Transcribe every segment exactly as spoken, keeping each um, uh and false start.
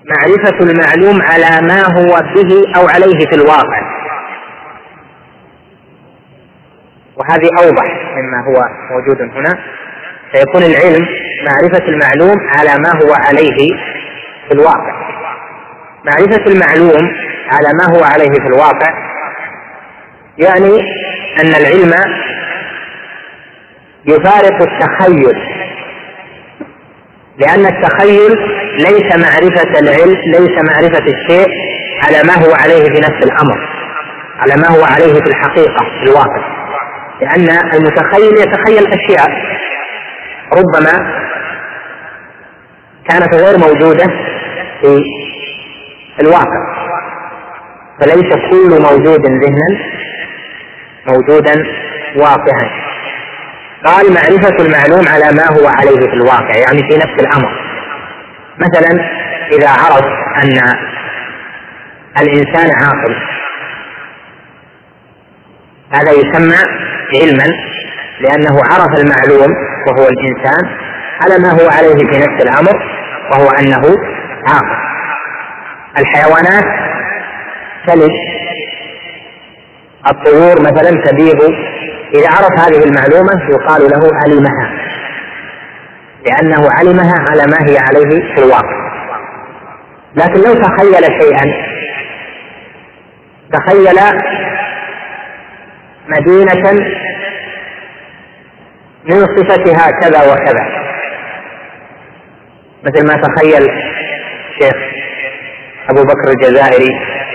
معرفة المعلوم على ما هو به أو عليه في الواقع، وهذه أوضح مما هو موجود هنا. فيكون العلم معرفة المعلوم على ما هو عليه في الواقع. معرفة المعلوم على ما هو عليه في الواقع يعني أن العلم يفارق التخيل، لأن التخيل ليس معرفة العلم، ليس معرفة الشيء على ما هو عليه في نفس الأمر، على ما هو عليه في الحقيقة في الواقع، لأن المتخيل يتخيل أشياء ربما كانت غير موجودة في الواقع، فليس كل موجود ذهنا موجودا واقعا. قال معرفة المعلوم على ما هو عليه في الواقع، يعني في نفس الأمر. مثلا إذا عرف أن الإنسان عاقل، هذا يسمى علما، لأنه عرف المعلوم وهو الإنسان على ما هو عليه في نفس الأمر، وهو أنه عاقل. الحيوانات تلد، الطيور مثلا تبيض، إذا عرف هذه المعلومة يقال له علمها، لأنه علمها على ما هي عليه في الواقع. لكن لو تخيل شيئا، تخيل مدينة من صفتها كذا وكذا، مثل ما تخيل الشيخ أبو بكر الجزائري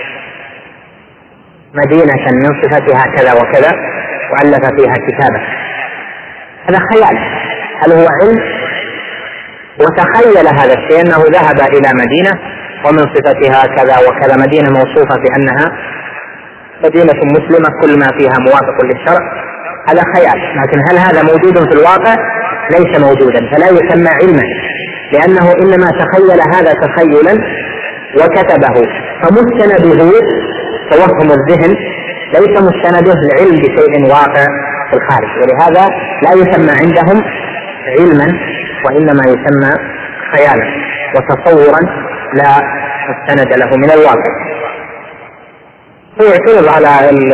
مدينة من صفتها كذا وكذا وألف فيها كتابا، هذا خيال. هل هو علم؟ وتخيل هذا الشيء أنه ذهب إلى مدينة ومن صفتها كذا وكذا، مدينة موصوفة بأنها مدينة مسلمة كل ما فيها موافق للشرع، هذا خيال. لكن هل هذا موجود في الواقع؟ ليس موجودا، فلا يسمى علما، لأنه إنما تخيل هذا تخيلا وكتبه، فمستنده توهم الذهن، ليس مستنده العلم بشيء واقع في الخارج، ولهذا لا يسمى عندهم علما، وإنما يسمى خيالا وتصورا لا مستند له من الواقع. ويعترض على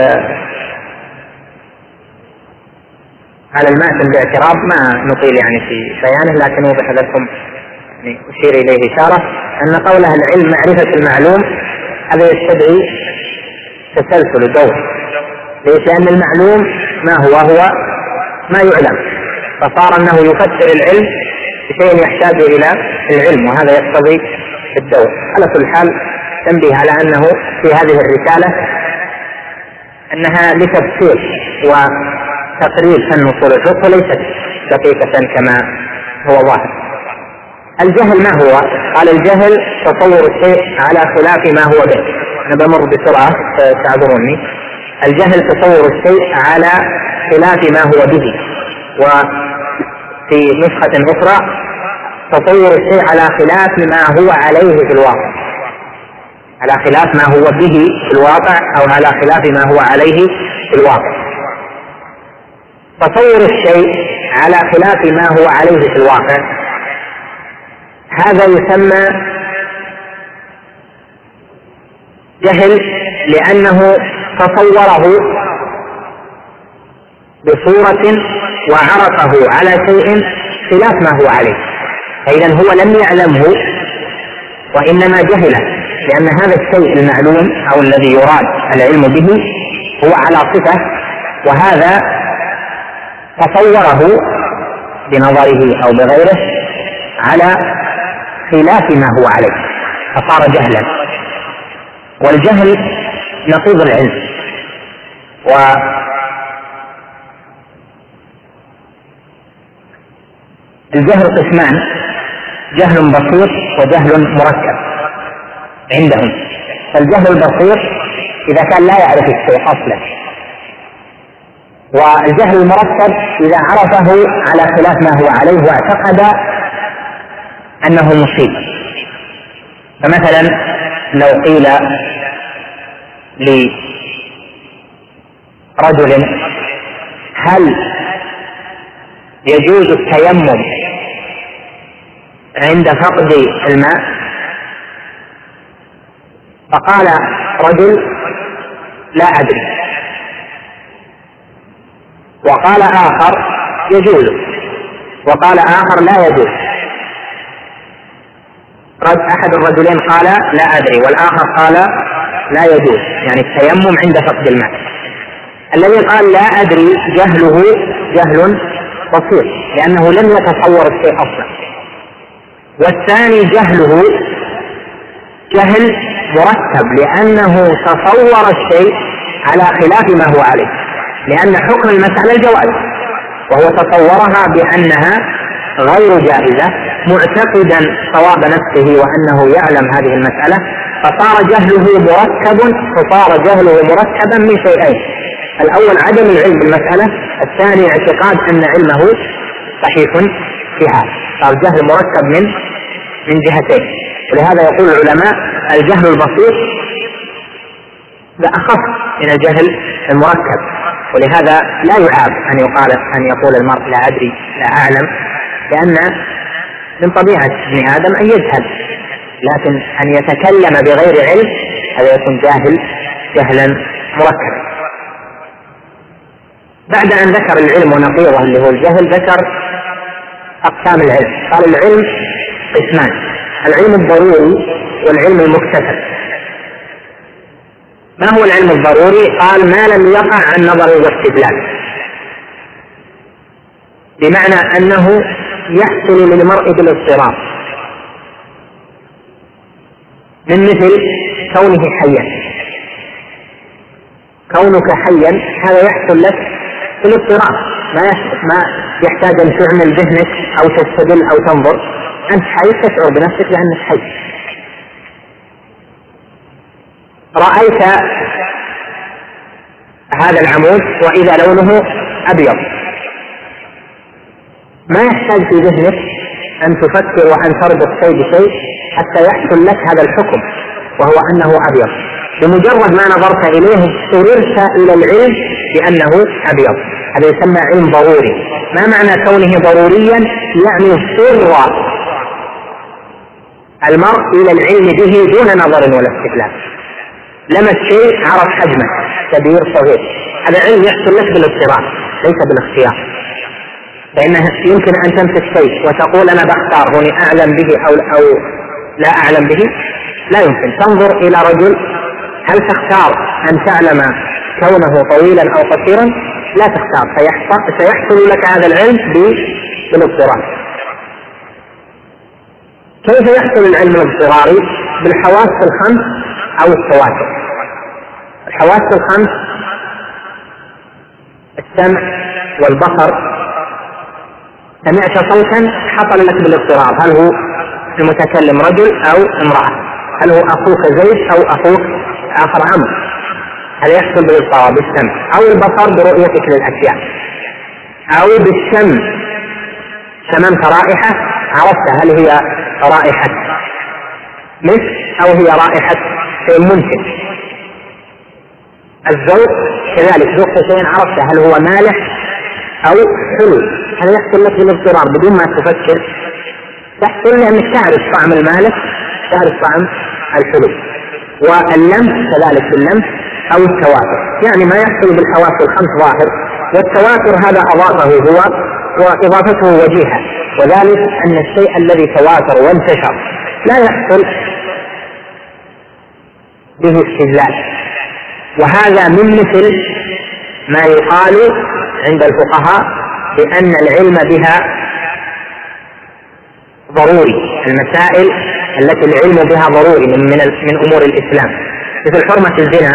على المأثم باعتراض ما نطيل يعني في بيانه، لكن أوضح لكم يعني أشير إليه إشارة أن قوله العلم معرفة المعلوم هذا يستدعي تسلسل دور، ليس أن المعلوم ما هو هو ما يعلم، فصار أنه يفسر العلم بشيء يحتاج إلى العلم، وهذا يقتضي الدور. على كل حال تنبيه على أنه في هذه الرسالة أنها لتفسير وتقرير فن أصول الفقه وليست دقيقة كما هو ظاهر. الجهل ما هو؟ قال الجهل تصور الشيء على خلاف ما هو به. أنا بمر بسرعة تعذروني. الجهل تصور الشيء على خلاف ما هو به، وفي نسخة أخرى تصور الشيء على خلاف ما هو عليه في الواقع، على خلاف ما هو به في الواقع أو على خلاف ما هو عليه في الواقع. تصور الشيء على خلاف ما هو عليه في الواقع هذا يسمى جهل، لأنه تصوره بصورة وعرفه على شيء خلاف ما هو عليه، فإذا هو لم يعلمه وإنما جهله، لأن هذا الشيء المعلوم أو الذي يراد العلم به هو على صفة، وهذا تصوره بنظره أو بغيره على خلاف ما هو عليه، فصار جهلا. والجهل نقيض العلم، والجهل قسمان: جهل بسيط وجهل مركب عندهم. فالجهل البسيط إذا كان لا يعرف الشيء أصلا، والجهل المركب إذا عرفه على خلاف ما هو عليه واعتقد أنه مصيب. فمثلا لو قيل لرجل هل يجوز التيمم عند فقد الماء؟ فقال رجل لا أدري، وقال آخر يجوز، وقال آخر لا يجوز. رد أحد الرجلين قال لا أدري، والآخر قال لا يجوز، يعني التيمم عند فقد الماء. الذي قال لا أدري جهله جهل بسيط لأنه لم يتصور الشيء أصلا، والثاني جهله جهل مركب لأنه تصور الشيء على خلاف ما هو عليه، لأن حكم المسألة الجواز وهو تصورها بأنها غير جائزة معتقدا صواب نفسه وأنه يعلم هذه المسألة، فصار جهله مركب فصار جهله مركبا من شيئين: الأول عدم العلم بالمسألة، الثاني اعتقاد أن علمه صحيح في هذا، صار جهل مركب من من جهتين. ولهذا يقول العلماء الجهل البسيط أخف من الجهل المركب، ولهذا لا يعاب أن يقال أن يقول المرء لا أدري لا أعلم، لأن من طبيعة ابن آدم أن يجهل، لكن أن يتكلم بغير علم هذا يكون جاهل جهلا مركبا. بعد أن ذكر العلم ونقيضه اللي هو الجهل ذكر أقسام العلم. قال العلم قسمان: العلم الضروري والعلم المكتسب. ما هو العلم الضروري؟ قال ما لم يقع عن نظر واستدلال، بمعنى أنه يحصل للمرء بالاضطرار، من مثل كونه حيا. كونك حيا هذا يحصل لك بالاضطرار، ما ما يحتاج أن تعمل ذهنك أو تستدل أو تنظر، أنت حي تشعر بنفسك بأنك حي. رأيت هذا العمود وإذا لونه أبيض، ما يحتاج في ذهنك أن تفكر وأن تربط شيء بشيء حتى يحصل لك هذا الحكم وهو أنه أبيض. بمجرد ما نظرت إليه سررت إلى العلم بأنه أبيض. هذا يسمى علم ضروري. ما معنى كونه ضروريا؟ يعني سر المرء إلى العلم به دون نظر ولا استدلال. لما الشيء عرف حجمه كبير صغير، هذا علم يحصل لك بالاضطرار ليس بالاختيار. فإنه يمكن أن تمسك شيء وتقول أنا بختار هوني أعلم به أو, أو لا أعلم به، لا يمكن. تنظر إلى رجل، هل تختار أن تعلم كونه طويلا أو قصيرا؟ لا تختار، سيحصل, سيحصل لك هذا العلم بالاضطرار. كيف يحصل العلم الاضطراري؟ بالحواس الخمس أو التواتر. الحواس الخمس السمع والبصر، سمعت صوتا حصل لك بالاضطرار، هل هو المتكلم رجل أو امرأة، هل هو أخوك زيد أو أخوك آخر عمرو، هذا يحصل بالاضطرار بالسمع. أو البصر برؤيتك للأشياء، أو بالشم شممت رائحة عرفت هل هي رائحة مسك أو هي رائحة شيء منتج. الذوق كذلك، ذوقت شيء عرفت هل هو مالح أو حلو، هذا يحصل لك بالاضطرار بدون ما تفكر، تحصل لأنك تعرف طعم المالح تعرف طعم الحلو. واللمس كذلك باللمس أو التواتر، يعني ما يحصل بالحواس الخمس ظاهر، والتواتر هذا أضافه هو وإضافته وجيهة، وذلك أن الشيء الذي تواتر وانتشر لا يحصل به استدلال. وهذا من مثل ما يقال عند الفقهاء بأن العلم بها ضروري، المسائل التي العلم بها ضروري من, من, من أمور الإسلام، مثل حرمة الزنا،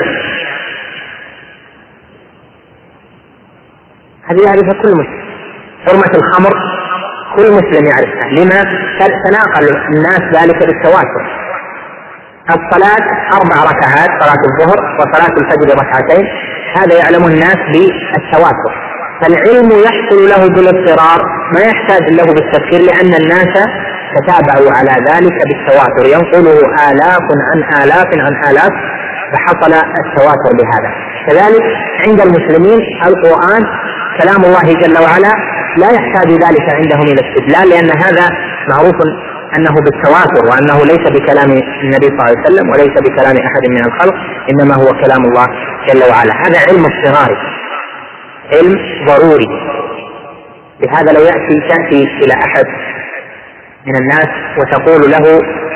هذه يعرفها كل مسلم. حرمة الخمر كل مسلم يعرفها، لما تناقل الناس ذلك بالتواتر. الصلاة أربع ركعات، صلاة الظهر وصلاة الفجر ركعتين، هذا يعلم الناس بالتواتر. فالعلم يحصل له بالاضطرار، ما يحتاج له بالتفكير، لأن الناس تتابعوا على ذلك بالتواتر، ينقله آلاف عن آلاف عن آلاف، فحصل التواتر بهذا. كذلك عند المسلمين القرآن كلام الله جل وعلا لا يحتاج ذلك عندهم إلى استدلال، لأن هذا معروف أنه بالتواتر، وأنه ليس بكلام النبي صلى الله عليه وسلم وليس بكلام أحد من الخلق، إنما هو كلام الله جل وعلا. هذا علم اضطراري، علم ضروري. لهذا لا يأتي تأتي إلى أحد من الناس وتقول له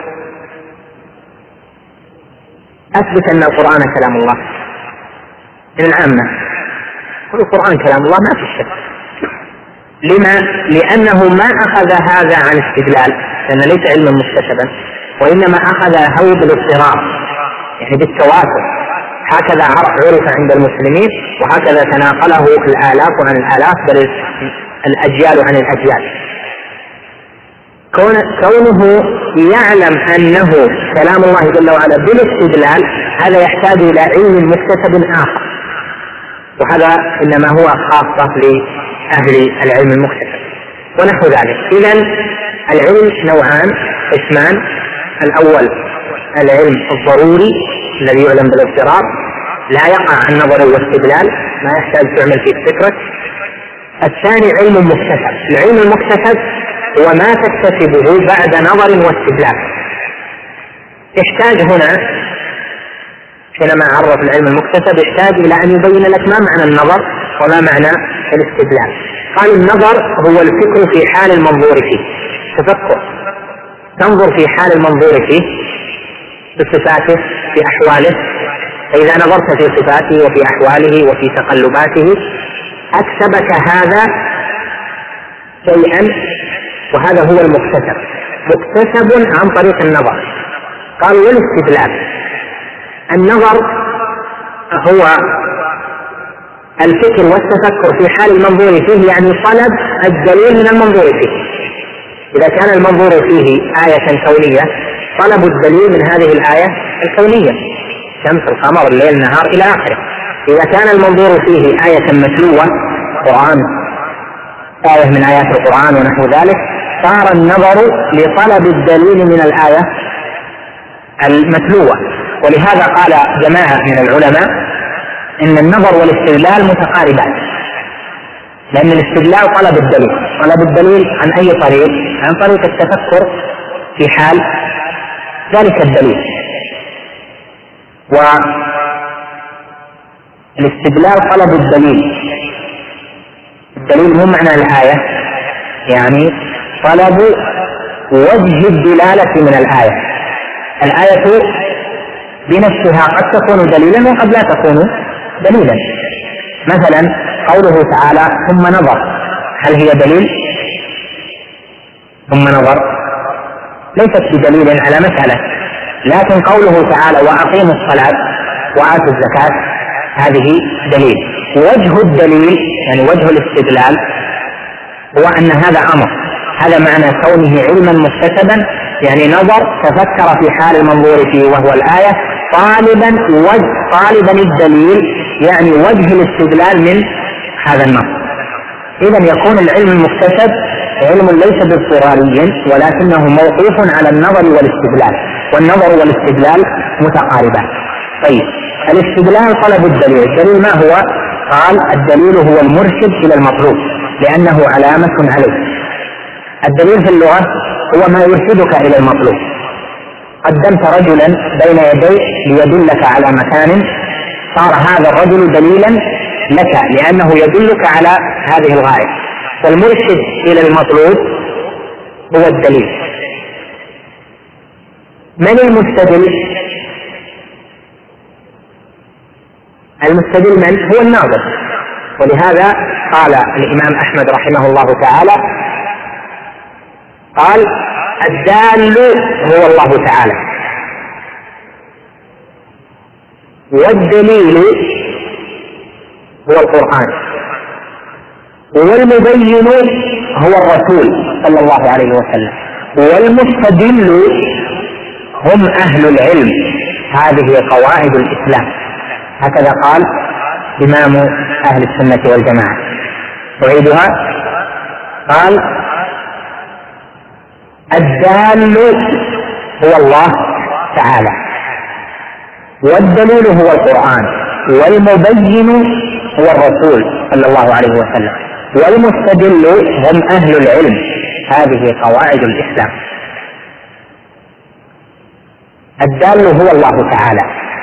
أثبت أن القرآن كلام الله. من العامة يقول القرآن كلام الله ما في شك. لما؟ لأنه ما أخذ هذا عن استدلال، لأن ليس علما مكتسبا، وإنما أخذه بالاضطرار، يعني بالتواتر. هكذا عرف عند المسلمين، وهكذا تناقله الآلاف عن الآلاف، بل الأجيال عن الأجيال. كونه يعلم أنه كلام الله جل وعلا بالاستدلال، هذا يحتاج إلى علم مكتسب آخر، وهذا إنما هو خاصة لأهل العلم المكتسب ونحو ذلك. إذن العلم نوعان اسمان: الأول العلم الضروري الذي يعلم بالاضطرار، لا يقع النظر والاستدلال، ما يحتاج تعمل فيه فكرك. الثاني علم مكتسب. العلم المكتسب هو ما تكتسبه بعد نظر واستدلال. يحتاج هنا حينما عرف العلم المكتسب يحتاج إلى أن يبين لك ما معنى النظر وما معنى الاستدلال. قال النظر هو الفكر في حال المنظور فيه، تفكر، تنظر في حال المنظور فيه بصفاته في أحواله، فإذا نظرت في صفاته وفي أحواله وفي تقلباته أكسبك هذا شيئا، وهذا هو المكتسب، مكتسب عن طريق النظر. قال والاستدلال: النظر هو الفكر والتفكر في حال المنظور فيه، يعني طلب الدليل من المنظور فيه. إذا كان المنظور فيه آية كونية، طلب الدليل من هذه الآية الكونية، شمس، القمر، الليل، النهار إلى آخره. إذا كان المنظور فيه آية متلوة، قرآن، آية من آيات القرآن ونحو ذلك، صار النظر لطلب الدليل من الآية المتلوة. ولهذا قال جماعة من العلماء إن النظر والاستدلال متقاربان، لأن الاستدلال طلب الدليل، طلب الدليل عن أي طريق؟ عن طريق التفكر في حال ذلك الدليل. والاستدلال طلب الدليل، الدليل مو معنى الآية، يعني طلب وجه الدلالة من الآية. الآية بنفسها قد تكون دليلا وقد لا تكون دليلا. مثلا قوله تعالى ثم نظر، هل هي دليل؟ ثم نظر ليست بدليل على مسألة، لكن قوله تعالى وأقيموا الصلاة وآتوا الزكاة هذه دليل. وجه الدليل يعني وجه الاستدلال هو أن هذا أمر، هذا معنى كونه علما مكتسبا، يعني نظر تفكر في حال المنظور فيه وهو الآية، طالبا وجه طالبا الدليل، يعني وجه الاستدلال من هذا النص. إذن يكون العلم المكتسب علم ليس باضطراري، ولكنه موقوف على النظر والاستدلال، والنظر والاستدلال متقاربان. طيب الاستدلال طلب الدليل، الدليل ما هو؟ قال الدليل هو المرشد إلى المطلوب لأنه علامة عليه. الدليل في اللغة هو ما يرشدك إلى المطلوب. قدمت رجلا بين يديك ليدلك على مكان، صار هذا الرجل دليلا لك لأنه يدلك على هذه الغاية. فالمرشد إلى المطلوب هو الدليل. من المستدل؟ المستدل من؟ هو الناظر. ولهذا قال الإمام أحمد رحمه الله تعالى، قال الدال هو الله تعالى، والدليل هو القرآن، والمبين هو الرسول صلى الله عليه وسلم، والمستدل هم أهل العلم. هذه قواعد الإسلام، هكذا قال إمام أهل السنة والجماعة. أعيدها، قال الدال هو الله تعالى، والدليل هو القرآن، والمبين هو الرسول صلى الله عليه وسلم، والمستدل هم أهل العلم. هذه قواعد الإسلام. الدال هو الله تعالى.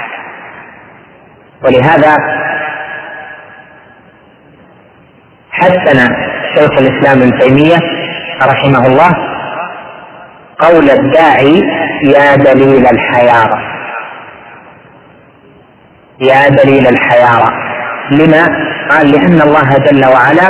ولهذا حسن شيخ الإسلام ابن تيمية رحمه الله قول الداعي يا دليل الحيارى، يا دليل الحيارى. لما؟ قال لأن الله جل وعلا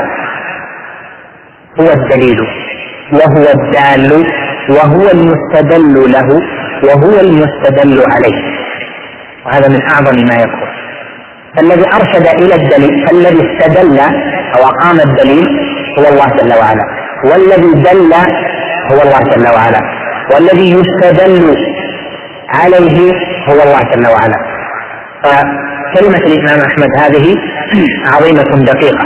هو الدليل وهو الدال وهو المستدل له وهو المستدل عليه، وهذا من أعظم ما يكون. فالذي أرشد إلى الدليل، فالذي استدل أو أقام الدليل هو الله جل وعلا، والذي دل هو الله جل وعلا، والذي يستدل عليه هو الله جل وعلا. فكلمة الإمام أحمد هذه عظيمة دقيقة.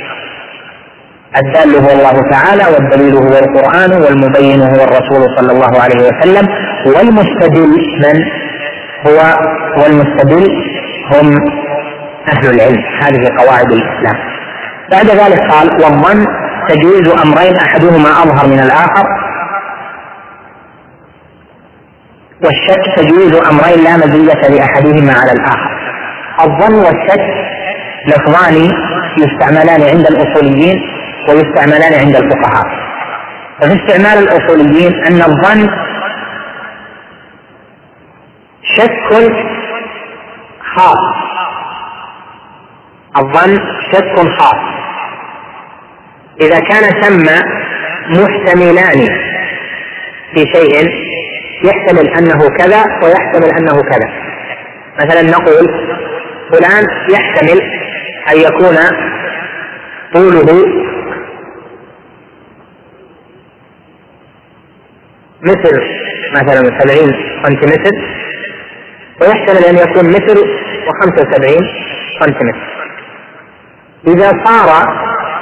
الدال هو الله تعالى، والدليل هو القرآن، والمبين هو الرسول صلى الله عليه وسلم، والمستدل من هو؟ والمستدل هم أهل العلم. هذه قواعد الإسلام. بعد ذلك قال والظن تجويز أمرين أحدهما أظهر من الآخر، والشك تجويز أمرين لا مزية لأحدهما على الآخر. الظن والشك لفظان يستعملان عند الأصوليين ويستعملان عند الفقهاء. ففي استعمال الأصوليين أن الظن شك خاص، الظن شك خاص إذا كان ثم محتملان في شيء، يحتمل أنه كذا ويحتمل أنه كذا. مثلا نقول فلان يحتمل أن يكون طوله مثل مثلا سبعين سنتيمتر، ويحتمل أن يكون متر وخمسة وسبعين سنتيمتر. إذا صار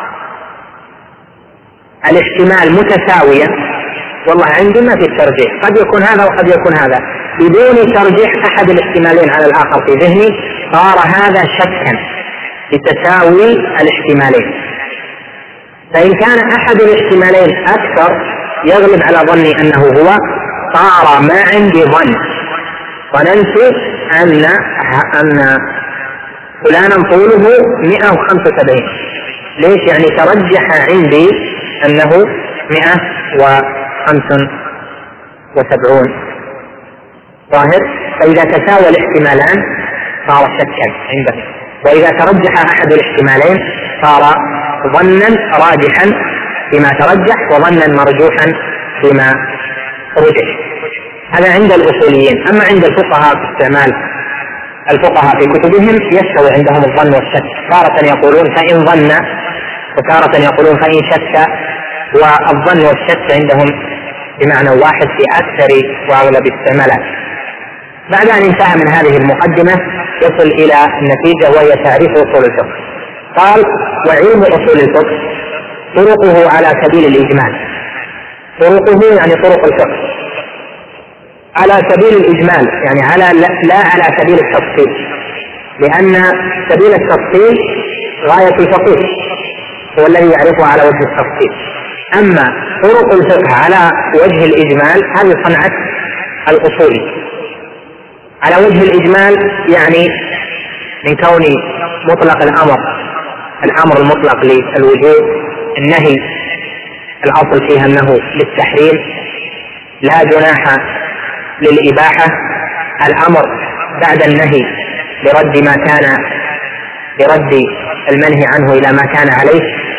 الاحتمال متساويا، والله عندنا في الترجيح قد يكون هذا وقد يكون هذا، بدون ترجيح أحد الاحتمالين على الآخر في ذهني، صار هذا شكا لتساوي الاحتمالين. فإن كان أحد الاحتمالين أكثر يغلب على ظني أنه هو، صار ما عندي ظن، ظننت أن أن فلانا طوله مئة وخمسة وسبعين. ليش؟ يعني ترجح عندي أنه مئة وخمسة وسبعون ظاهر. فإذا تساوى الاحتمالان صار شكا عندك، وإذا ترجح أحد الاحتمالين صار ظنا راجحا فيما ترجح وظنا مرجوحا فيما رجح. هذا عند الأصوليين. أما عند الفقهاء في استعمال الفقهاء في كتبهم يستوي عندهم الظن والشك، تارة يقولون فإن ظن وتارة يقولون فإن شك، والظن والشك عندهم بمعنى واحد في أكثر وأغلب الاستعمالات. بعد أن انتهى من هذه المقدمة يصل إلى النتيجة وهي تعريف أصول الفقه. قال وعلم أصول الفقه طرقه على سبيل الإجمال. طرقه يعني طرق الفقه على سبيل الإجمال، يعني على لا على سبيل التفصيل، لأن سبيل التفصيل غاية الفقيه هو الذي يعرفه على وجه التفصيل. أما طرق الفقه على وجه الإجمال هذه صنعة الأصولي. على وجه الإجمال يعني من كون مطلق الأمر الأمر المطلق للوجوب، النهي الأصل فيها أنه للتحريم، لا جناح للإباحة، الأمر بعد النهي لرد ما كان لرد المنهي عنه إلى ما كان عليه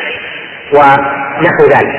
ونحو ذلك.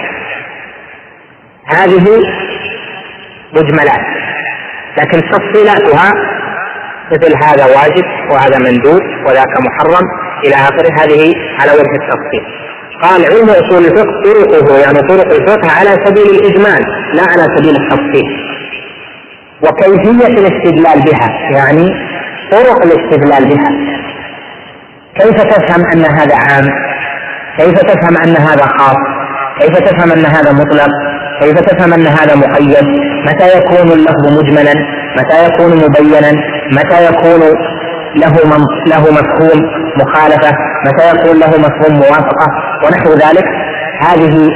هذه مجملات، لكن تفصيلاتها مثل هذا واجب وهذا مندوب وذاك محرم إلى آخره، هذه على وجه التفصيل. قال علم أصول الفقه طرقه يعني طرق الفقه على سبيل الإجمال لا على سبيل التفصيل. وكيفية الاستدلال بها يعني طرق الاستدلال بها، كيف تفهم أن هذا عام، كيف تفهم أن هذا خاص، كيف تفهم أن هذا مطلق، كيف تفهم أن هذا مقيد، متى يكون اللفظ مجملا، متى يكون مبينا، متى يكون له له مفهوم مخالفة، متى يكون له مفهوم موافقة ونحو ذلك. هذه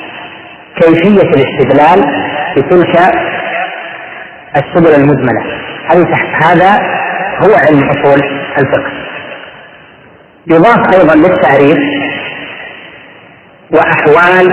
كيفية الاستدلال بتلك السبل المجملة. هذا هو علم أصول الفقه. يضاف أيضا للتعريف وأحوال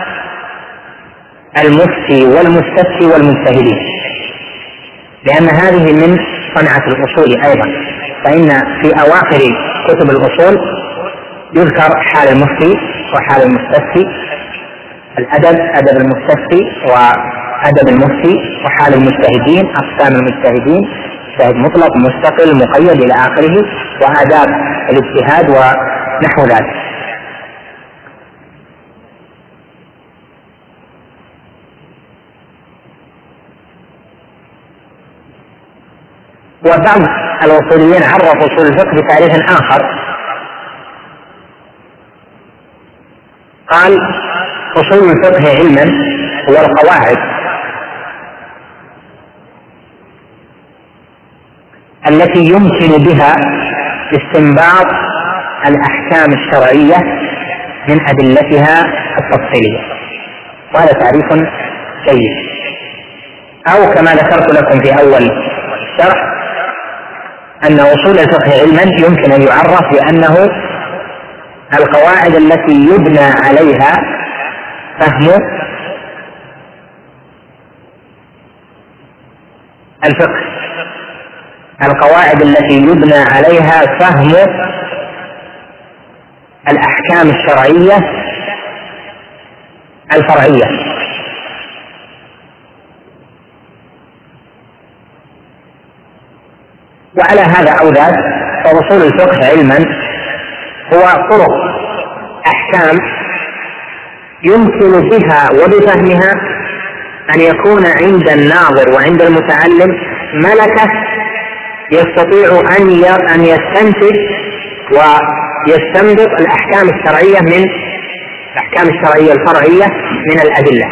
المفتي والمستفتي والمجتهدين، لأن هذه من صنعة الأصول أيضا، فإن في أواخر كتب الأصول يذكر حال المفتي وحال المستفتي، الأدب أدب المستفتي وأدب المفتي، وحال المجتهدين أقسام المجتهدين، مجتهد مطلق مستقل مقيد إلى آخره، وآداب الاجتهاد ونحو ذلك. وبعض الأصوليين عرفوا أصول الفقه بتعريف آخر، قال أصول الفقه علما هو القواعد التي يمكن بها استنباط الأحكام الشرعية من أدلتها التفصيلية، وهذا تعريف جيد. أو كما ذكرت لكم في أول الشرح أن أصول الفقه علما يمكن أن يعرف بأنه القواعد التي يبنى عليها فهم الفقه، القواعد التي يبنى عليها فهم الأحكام الشرعية الفرعية. وعلى هذا أو ذاك فأصول الفقه علما هو طرق أحكام يمكن بها وبفهمها أن يكون عند الناظر وعند المتعلم ملكة يستطيع أن يستنتج ويستنبط الأحكام الشرعية من الأحكام الشرعية الفرعية من الأدلة.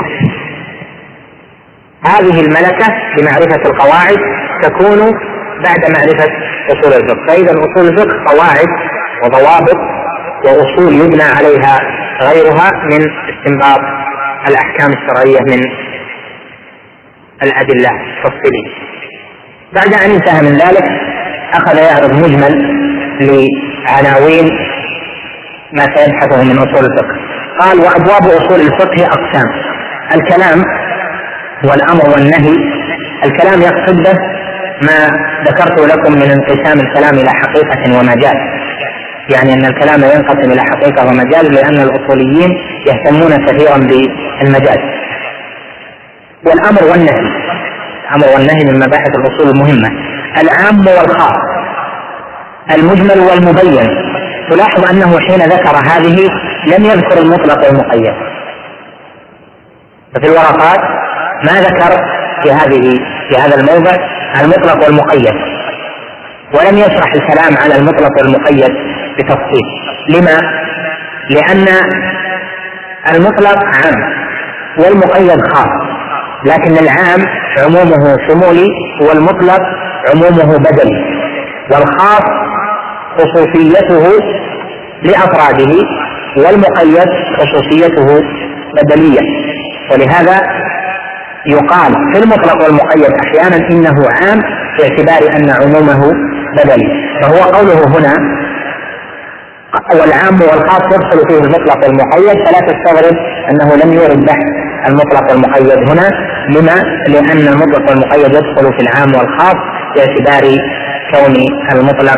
هذه الملكة بمعرفة القواعد تكون بعد معرفة أصول الفقه. فإذا أصول الفقه قواعد وضوابط وأصول يبنى عليها غيرها من استنباط الأحكام الشرعية من الأدلة التفصيلية. بعد أن انتهى من ذلك أخذ يعرض مجمل لعناوين ما سيبحثه من أصول الفقه. قال: وأبواب أصول الفقه أقسام: الكلام والأمر والنهي. الكلام يقصد به ما ذكرت لكم من انقسام الكلام إلى حقيقة ومجاز، يعني أن الكلام ينقسم إلى حقيقة ومجاز، لأن الأصوليين يهتمون كثيرا بالمجاز. والأمر والنهي، الأمر والنهي من مباحث الأصول المهمة. العام والخاص، المجمل والمبين. تلاحظ أنه حين ذكر هذه لم يذكر المطلق والمقيد، ففي الورقات ما ذكر في هذه في هذا الموضع المطلق والمقيد، ولم يشرح الكلام على المطلق والمقيد بتفصيل. لما؟ لأن المطلق عام والمقيد خاص، لكن العام عمومه شمولي والمطلق عمومه بدلي، والخاص خصوصيته لأفراده والمقيد خصوصيته بدلية. ولهذا يقال في المطلق والمقيد أحيانا إنه عام باعتبار أن عمومه بدلي. فهو قوله هنا والعام والخاص يدخل فيه المطلق والمقيد، فلا تستغرب أنه لم يورد بحث المطلق والمقيد هنا. لما؟ لأن المطلق والمقيد يدخل في العام والخاص باعتبار كون المطلق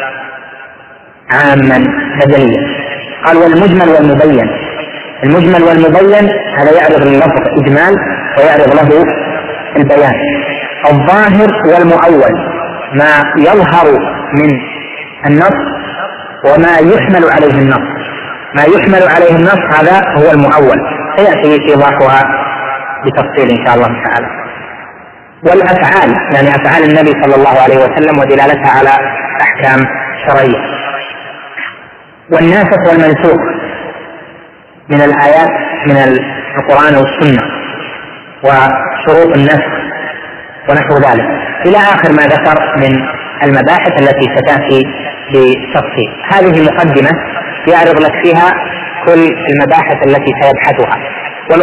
عاما بدليا. قال: والمجمل والمبين. المجمل والمبين هذا يعرض اللفظ إجمال ويعرض له البيان. الظاهر والمؤول، ما يظهر من النص وما يحمل عليه النص. ما يحمل عليه النص هذا هو المؤول، سيأتي إيضاحها بتفصيل إن شاء الله تعالى. والأفعال، يعني أفعال النبي صلى الله عليه وسلم ودلالتها على أحكام شرعية. والناسخ والمنسوخ من الآيات من القرآن والسنة وشروط النسخ ونحو ذلك إلى آخر ما ذكر من المباحث التي ستأتي بتفصيل. هذه مقدمة يعرض لك فيها كل المباحث التي سيبحثها.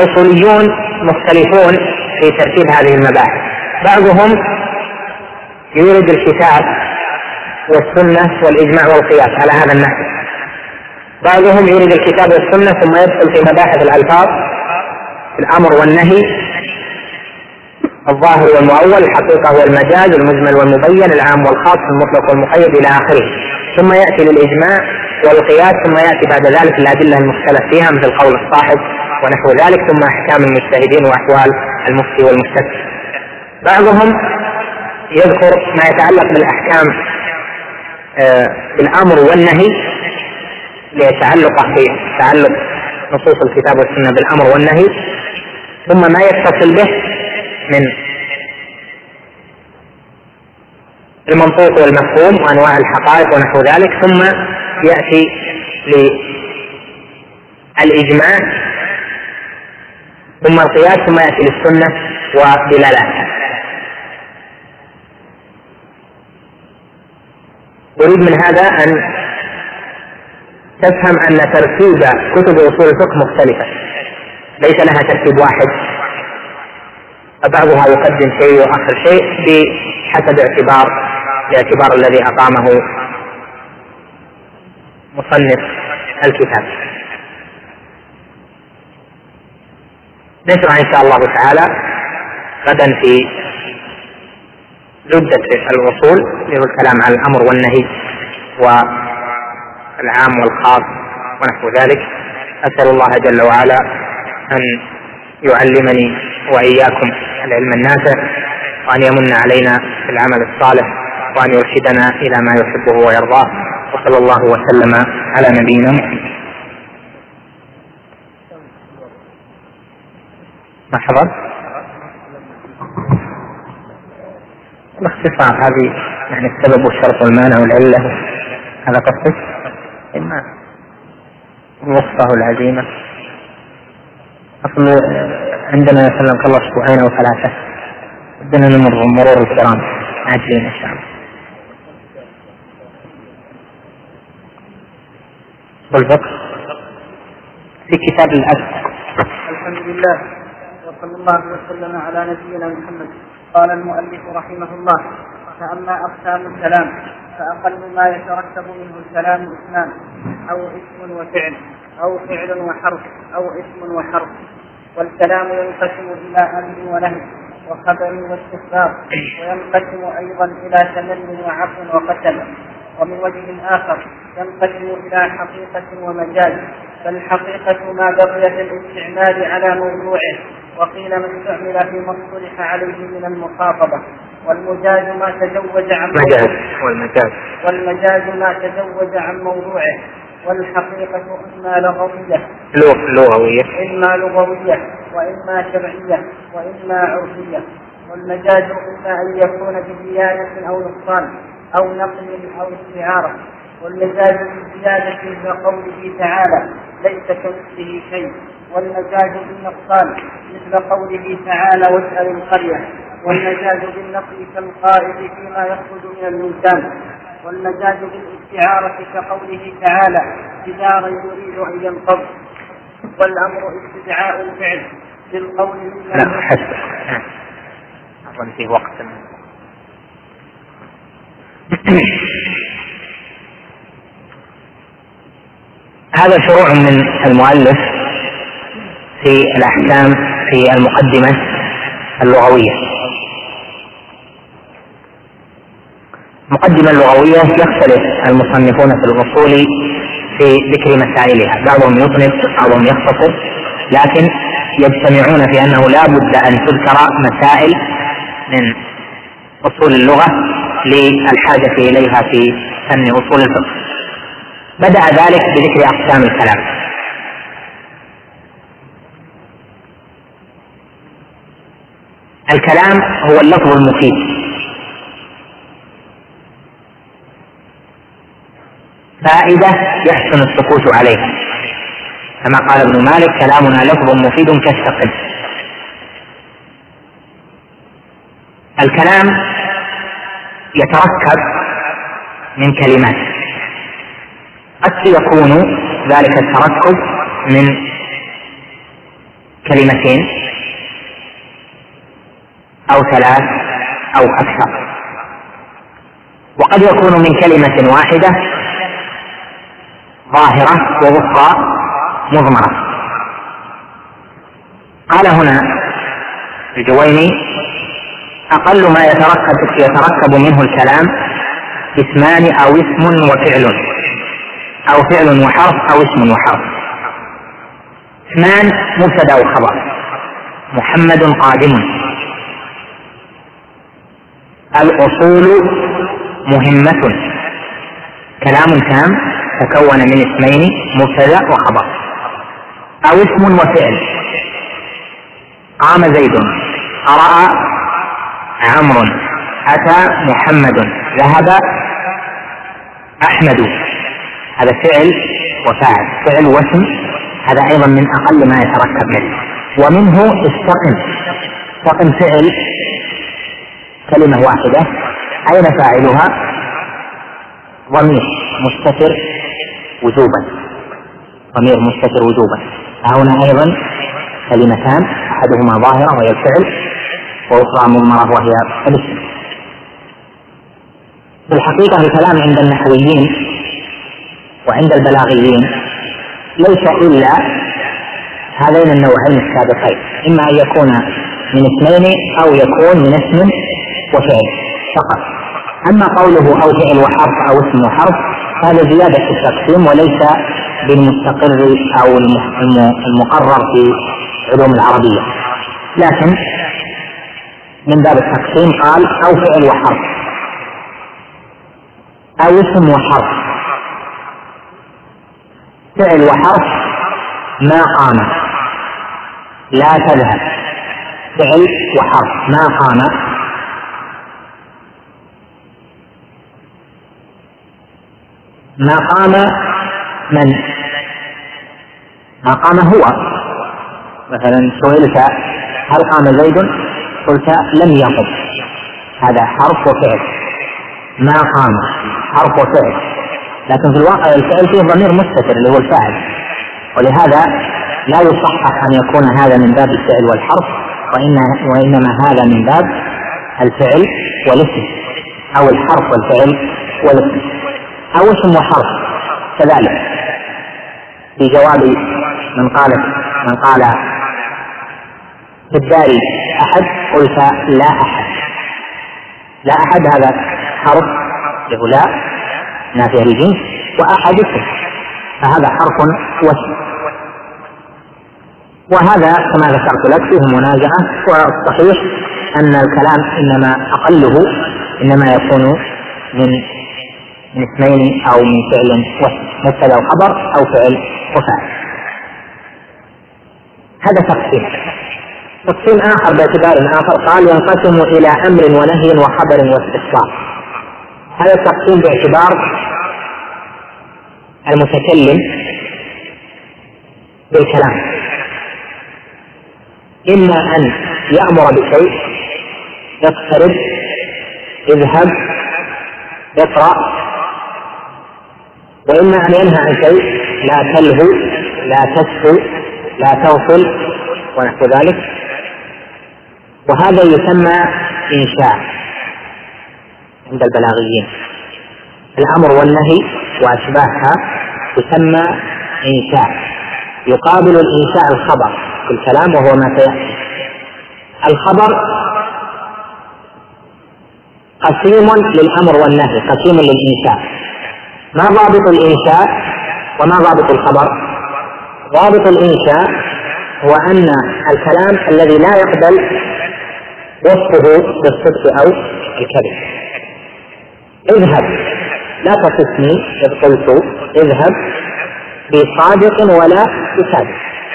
والأصوليون مختلفون في ترتيب هذه المباحث. بعضهم يورد الكتاب والسنة والإجماع والقياس على هذا النحو. بعضهم يورد الكتاب والسنة ثم يدخل في مباحث الألفاظ، الأمر والنهي، الظاهر والمؤول، الحقيقة والمجاز، المجمل والمبين، العام والخاص، المطلق والمقيد إلى آخره. ثم يأتي للإجماع والقياس، ثم يأتي بعد ذلك الأدلة المختلف فيها مثل قول الصاحب ونحو ذلك، ثم أحكام المجتهدين وأحوال المفتي والمستفتي. بعضهم يذكر ما يتعلق بالأحكام بالأمر والنهي ليتعلق في تعلق نصوص الكتاب والسنة بالأمر والنهي، ثم ما يتصل به من المنطوق والمفهوم وأنواع الحقائق ونحو ذلك، ثم يأتي للإجماع ثم القياس، ثم يأتي للسنة ودلالاتها. أريد من هذا أن تفهم أن ترتيب كتب أصول الفقه مختلفة، ليس لها ترتيب واحد، فبعضها يقدم شيء وآخر شيء بحسب اعتبار باعتبار الذي أقامه مصنف الكتاب. نشرح إن شاء الله تعالى غدا في زبدة الأصول للكلام عن الأمر والنهي والعام والخاص ونحو ذلك. أسأل الله جل وعلا أن يعلمني وإياكم العلم النافع، وأن يمن علينا بالعمل الصالح، وأن يرشدنا إلى ما يحبه ويرضاه، وصلى الله وسلم على نبينا محمد. مرحبا. باختصار هذه يعني السبب والشرط والمانع والعلة، هذا قصدك؟ إما الوصفة والعزيمة. أصل عندنا مثلا قبل أسبوعين أو ثلاثة بدنا نمر مرور الكرام عاجلين إن شاء الله. والفقه في كتاب الأدب. الحمد لله وصلى الله وسلم على نبينا محمد. قال المؤلف رحمه الله: فأما أقسام الكلام فأقل ما يترتب منه الكلام اثنان: أو اسم وفعل، أو فعل وحرف، أو اسم وحرف. والكلام ينقسم إلى أمر ونهي وخبر واستخبار، وينقسم أيضا إلى تمني وعفو وقتل. ومن وجه آخر ينقسم إلى حقيقة ومجاز، فالحقيقة ما بقي في الاستعمال على موضوعه، وقيل ما استعمل فيما اصطلح عليه من المخاطبة. والمجاز ما تزوج عن مجاز والمجاز والمجاز ما تزوج عن موضوعه. والحقيقة إما لغوية لغوية إما لغوية وإما شرعية وإما عرفية. والمجاز إما أن يكون بزيادة أو نقصان أو نقل أو استعارة. والمجاز بالزيادة مثل قوله تعالى: ليس كمثله شيء. والمجاز بالنقصان مثل قوله تعالى: واسأل القرية. والمجاز بالنقل كالقائد فيما يخرج من الميزان. والمجاز بالاستعارة كقوله تعالى: جدارا يريد أن ينقض. والأمر استدعاء الفعل بالقول لا حسب أظن فيه وقت. هذا شروع من المؤلف في الأحكام في المقدمة اللغوية. المقدمة اللغوية يختلف المصنفون في الأصول في ذكر مسائلها، بعضهم يطلب بعضهم يختصر، لكن يجتمعون في أنه لا بد أن تذكر مسائل من أصول اللغة للحاجة إليها في فن أصول الفقه. بدأ ذلك بذكر أقسام الكلام. الكلام هو اللفظ المفيد، فائدة يحسن السكوت عليها، كما قال ابن مالك: كلامنا لفظ مفيد كالشقد. الكلام يتركب من كلمات، قد يكون ذلك التركب من كلمتين أو ثلاث أو أكثر، وقد يكون من كلمة واحدة ظاهرة وأخرى مضمرة. قال هنا الجويني: أقل ما يتركب, يتركب منه الكلام اسمان أو اسم وفعل، أو فعل وحرف أو اسم وحرف. اسمان مبتدأ وخبر: محمد قادم. الأصول مهمة، كلام تام تكون من اسمين مبتدأ وخبر. أو اسم وفعل: قام زيد، قرأ عمرو، أتى محمد، ذهب أحمد. هذا فعل وفاعل، فعل واسم، هذا أيضا من أقل ما يتركب منه. ومنه استقم. استقم فعل كلمة واحدة، أين فاعلها؟ ضمير مستتر وجوبا، ضمير مستتر وجوبا. هنا أيضا كلمتان، أحدهما ظاهرة وهي الفعل، وأخرى مضمرة وهي الاسم. في الحقيقة الكلام عند النحويين وعند البلاغيين ليس إلا هذين النوعين السابقين، إما أن يكون من اسمين أو يكون من اسم وفعل فقط. أما قوله أو فعل وحرف أو اسم وحرف هذا زيادة في التقسيم وليس بالمستقر أو المقرر في علوم العربية، لكن من باب التقسيم قال أو فعل وحرف أو اسم وحرف. فعل وحرف: ما قام، لا تذهب. فعل وحرف: ما قام، ما قام من؟ ما قام هو. مثلا سئلت هل قام زيد؟ قلت لم يقم، هذا حرف وفعل. ما قام حرف وفعل، لكن في الواقع الفعل فيه ضمير مستتر اللي هو الفاعل، ولهذا لا يصحح أن يكون هذا من باب الفعل والحرف، وإنما هذا من باب الفعل والاسم، أو الحرف والفعل والاسم. أو اسم وحرف كذلك. في جواب من قال من قال في الدار أحد قلت لا أحد. لا أحد هذا حرف له لا نافية للجنس، وأحد اسم، فهذا حرف واسم. وهذا كما ذكرت لك فيه منازعة، والصحيح أن الكلام إنما أقله إنما يكون من من اسمين أو من فعل واسم، مبتدأ وخبر أو فعل وفاعل. هذا تقسيم. تقسيم آخر باعتبار آخر قال ينقسم إلى أمر ونهي وخبر واستفسار. هذا التقسيم باعتبار المتكلم بالكلام، إما أن يأمر بشيء: اقترب، اذهب، اقرأ، وإما أن ينهى عن شيء: لا تلهو، لا تسهو، لا تغفل، ونحو ذلك. وهذا يسمى إنشاء عند البلاغيين. الأمر والنهي وأشباهها يسمى إنشاء، يقابل الإنشاء الخبر في الكلام وهو ما سيأتي. الخبر قسيم للأمر والنهي، قسيم للإنشاء. ما ضابط الإنشاء وما ضابط الخبر؟ ضابط الإنشاء هو أن الكلام الذي لا يقبل وصفه بالصدق أو الكذب. اذهب، لا تصفني إذ قلت اذهب بصادق ولا بكاذب.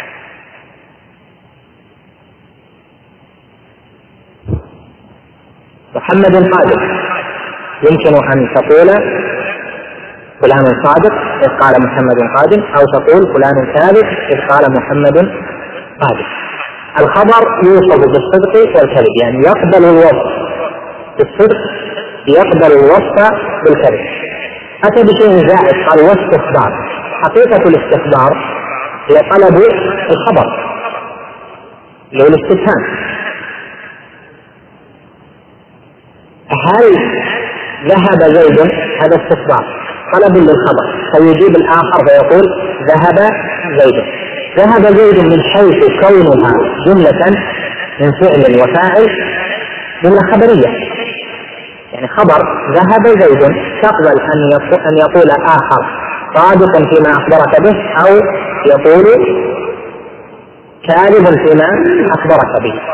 محمد قادم، يمكن أن تقول فلان صادق إذ قال محمد قادم، أو تقول فلان كاذب إذ قال محمد قادم. الخبر يوصف بالصدق والكذب، يعني يقبل الوصف بالصدق، يقبل الوصف بالكذب. أتى بشيء زائد قال وصف إخبار. حقيقة الاستخبار هي طلب الخبر، اللي هو الاستفهام. هل ذهب زيد هذا استخبار طلب للخبر، فيجيب الآخر فيقول ذهب زيد. ذهب زيد من حيث كونها جملة من فعل وفاعل جملة خبرية، يعني خبر ذهب زيد تقبل أن يقول آخر صادق فيما أخبرك به أو يقول كاذب فيما أخبرك به.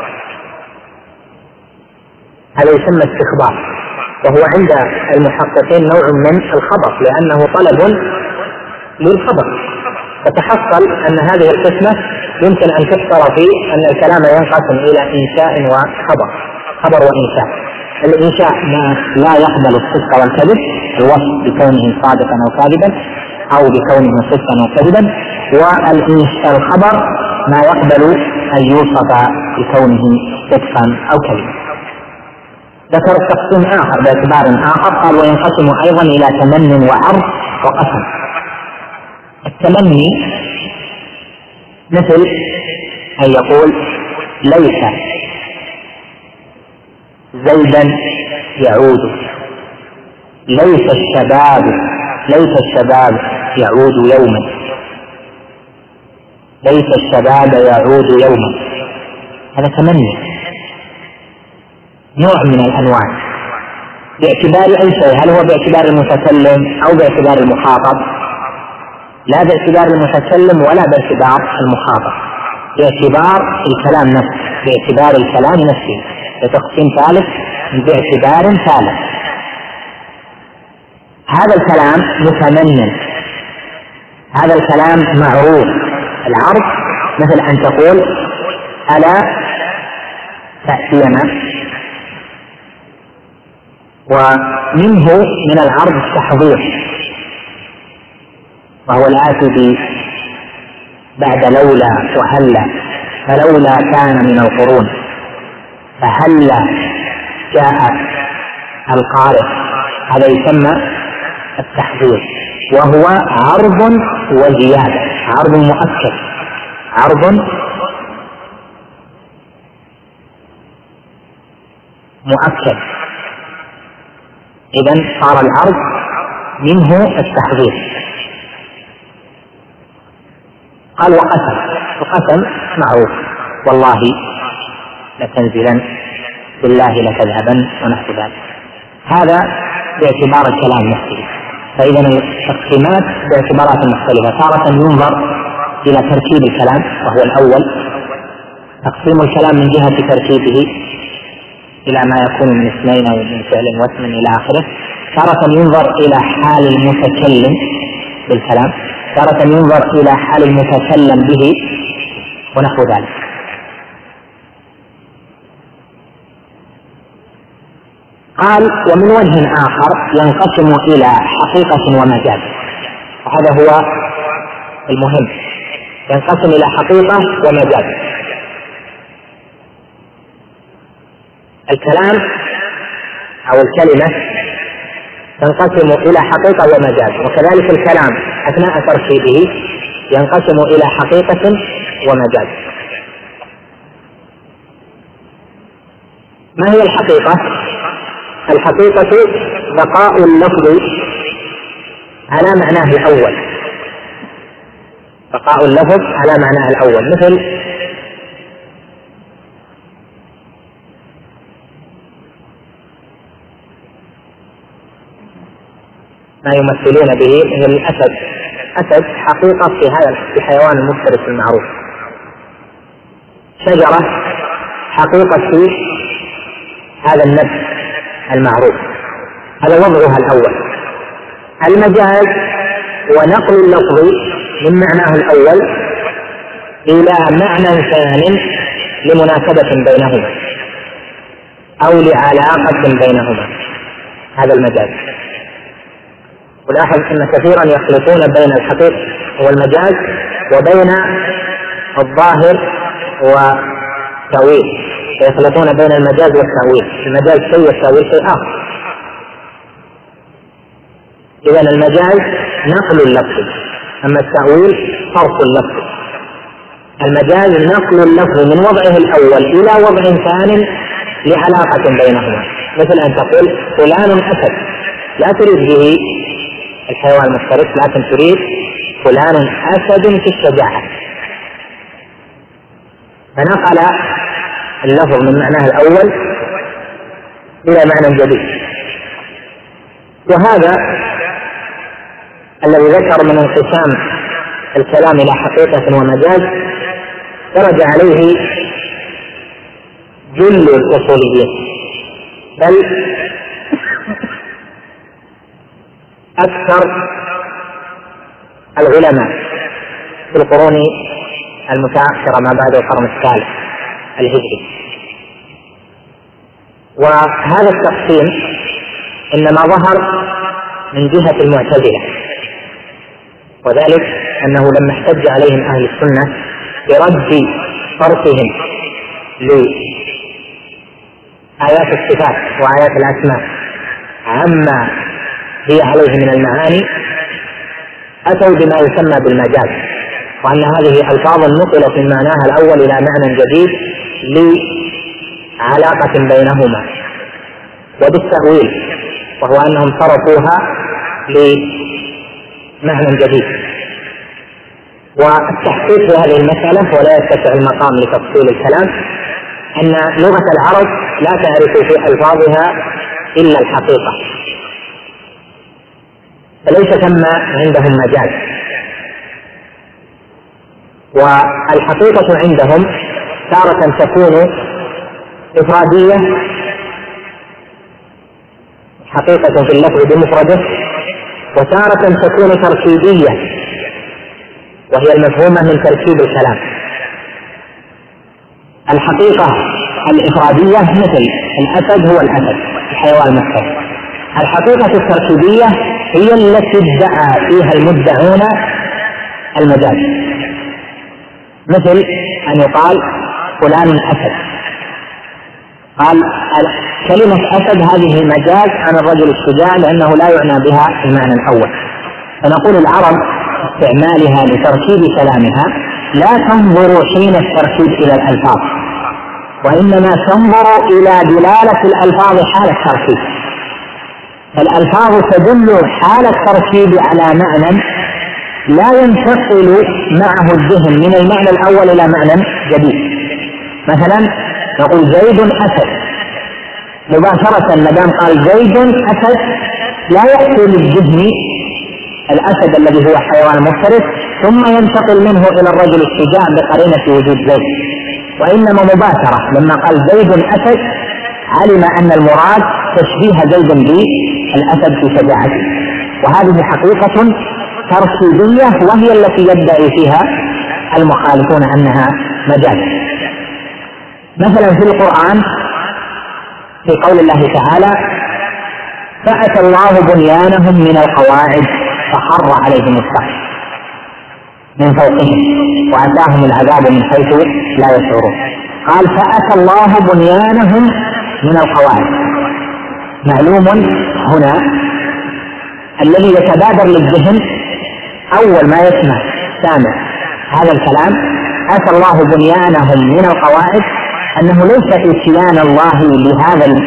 هذا يسمى استخبار، وهو عند المحققين نوع من الخبر لأنه طلب للخبر. فتحصل أن هذه القسمة يمكن أن تفسر في أن الكلام ينقسم إلى إنشاء وخبر، خبر وإنشاء. الإنشاء ما لا يقبل الصدق والكذب، الوصف بكونه صادقا أو كاذبا أو بكونه صدقا وكذبا، والخبر ما يقبل أن يوصف بكونه صدقا أو كذبا. ذكر تقسيم آخر باعتبار آخر، قال وينقسم أيضا إلى تمن وعرض وقسم. التمني مثل أن يقول ليس زيدا يعود، ليس الشباب ليس الشباب يعود يوما، ليس الشباب يعود يوما. هذا تمني، نوع من الأنواع باعتبار أي شيء. هل هو باعتبار المتكلم أو باعتبار المخاطب؟ لا باعتبار المتكلم ولا باعتبار المخاطب، باعتبار الكلام نفسه، باعتبار الكلام نفسه. لتقسيم ثالث باعتبار ثالث. هذا الكلام متمنن، هذا الكلام معروف. العرض مثل أن تقول ألا تأتينا، ومنه من العرض التحضير وهو الآتي بعد لولا وهلا، فلولا كان من القرون، فهلا جاء القارئ. هذا يسمى التحضير، وهو عرض وزيادة، عرض مؤكد، عرض مؤكد. إذن صار العرض منه التحضير. قال وقسم، القسم معروف، والله لتنزلن، بالله لتذهبن، ونحو ذلك. هذا باعتبار الكلام نفسه. فإذا التقسيمات باعتبارات مختلفة. تارة ينظر إلى تركيب الكلام وهو الأول، تقسيم الكلام من جهة تركيبه إلى ما يكون من اثنين أو من فعل واسم إلى آخره. تارة ينظر إلى حال المتكلم بالكلام، تارة ينظر إلى حال المتكلم به، ونحو ذلك. قال ومن وجه آخر ينقسم إلى حقيقة ومجاز، وهذا هو المهم، ينقسم إلى حقيقة ومجاز. الكلام أو الكلمة تنقسم إلى حقيقة ومجاز، وكذلك الكلام أثناء تركيبه ينقسم إلى حقيقة ومجاز. ما هي الحقيقة؟ الحقيقة بقاء اللفظ على معناه الأول، بقاء اللفظ على معناه الأول. مثل ما يمثلون به مثل الأسد. أسد حقيقة في هذا الحيوان المفترس المعروف. شجرة حقيقة في هذا النبت المعروف، هذا وضعها الأول. المجاز ونقل اللفظ من معناه الأول إلى معنى ثاني لمناسبة بينهما أو لعلاقة بينهما، هذا المجاز. ولاحظ أن كثيرا يخلطون بين الحقيقة والمجاز وبين الظاهر والتأويل، يخلطون بين المجاز والتأويل. المجاز شيء والتأويل شيء آخر. إذن المجاز نقل اللفظ، أما التأويل صرف اللفظ. المجاز نقل اللفظ من وضعه الأول إلى وضع ثاني لعلاقة بينهما، مثل أن تقول فلان أسد، لا تريد به الحيوان المفترس، لكن تريد فلان أسد في الشجاعة، فنقل اللفظ من معناه الأول إلى معنى جديد. وهذا الذي ذكر من انقسام الكلام إلى حقيقة ومجاز درج عليه جل الأصوليين، بل أكثر العلماء في القرون المتأخرة ما بعد القرن الثالث الهجري. وهذا التقسيم إنما ظهر من جهة المعتزلة، وذلك أنه لما احتج عليهم أهل السنة برد صرفهم لآيات الصفات وآيات الأسماء عما هي عليه من المعاني، أتوا بما يسمى بالمجاز، وأن هذه ألفاظ نقلت من معناها الأول إلى معنى جديد لعلاقة بينهما، وبالتأويل، وهو أنهم صرفوها لمعنى جديد. والتحقيق في هذه المسألة ولا يتسع المقام لتفصيل الكلام أن لغة العرب لا تعرف في ألفاظها إلا الحقيقة، فليس ثم عندهم مجاز. والحقيقة عندهم تارة تكون إفرادية، حقيقة في اللفظ بمفرده، وتارة تكون تركيبية وهي المفهومة من تركيب الكلام. الحقيقة الإفرادية مثل الأسد هو الأسد الحيوان المفترس. الحقيقة التركيبية هي التي ادعى فيها المدعون المجاز، مثل أن يقال فلان أسد، قال كلمة أسد هذه مجاز عن الرجل الشجاع لأنه لا يعنى بها المعنى الأول. فنقول العرب استعمالها لتركيب كلامها لا تنظر حين التركيب إلى الألفاظ، وإنما تنظر إلى دلالة الألفاظ حال التركيب. فالألفاظ تدل حال التركيب على معنى لا ينتقل معه الذهن من المعنى الأول إلى معنى جديد. مثلا نقول زيد أسد، مباشرة ما دام قال زيد أسد لا يأتي للذهن الأسد الذي هو حيوان مفترس ثم ينتقل منه إلى الرجل الشجاع بقرينة وجود زيد، وإنما مباشرة لما قال زيد أسد علم أن المراد تشبيه زيد بالأسد في شجاعته. وهذه حقيقة تركيبية وهي التي يدعي فيها المخالفون أنها مجاز. مثلا في القرآن في قول الله تعالى فأتى الله بنيانهم من القواعد فخر عليهم السقف من فوقهم وأتاهم العذاب من حيث لا يشعرون. قال فأتى الله بنيانهم من القواعد. معلوم هنا الذي يتبادر للذهن أول ما يسمع سامع هذا الكلام أتى الله بنيانهم من القواعد أنه ليس إتيان الله لهذا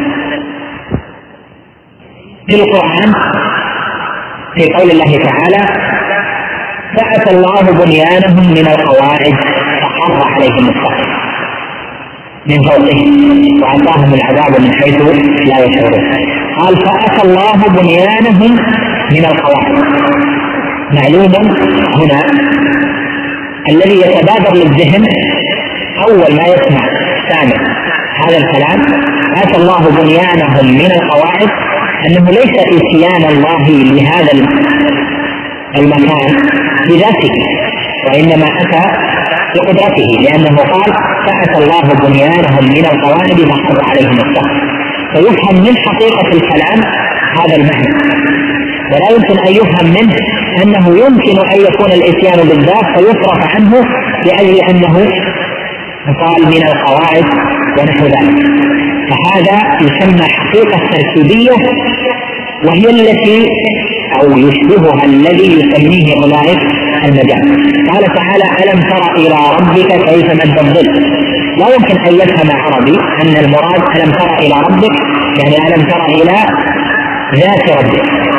في القرآن في قول الله تعالى فأتى الله بنيانهم من القواعد فخر عليهم السقف من فوقهم وأتاهم العذاب من حيث لا يشعرون. قال فأتى الله بنيانهم من القواعد. معلوم هنا الذي يتبادر للذهن أول ما يسمع سامع هذا الكلام أتى الله بنيانهم من القواعد أنه ليس إتيان الله لهذا المكان بذاته، وإنما أتى بقدرته، لأنه قال فأتى الله بنيانهم من القواعد فخر عليهم السقف. فيفهم من حقيقة الكلام هذا المعنى، ولا يمكن أن يفهم منه أنه يمكن أن يكون الإتيان بالذات فيصرف عنه لأجل أنه قال من القواعد ونحو ذلك. فهذا يسمى حقيقة تركيبية، وهي التي أو يشبهها الذي يسميه أولئك المجاز. قال تعالى ألم تر إلى ربك كيف مد الظل. لا يمكن أن يفهم عربي أن المراد ألم تر إلى ربك يعني ألم تر إلى ذات ربك،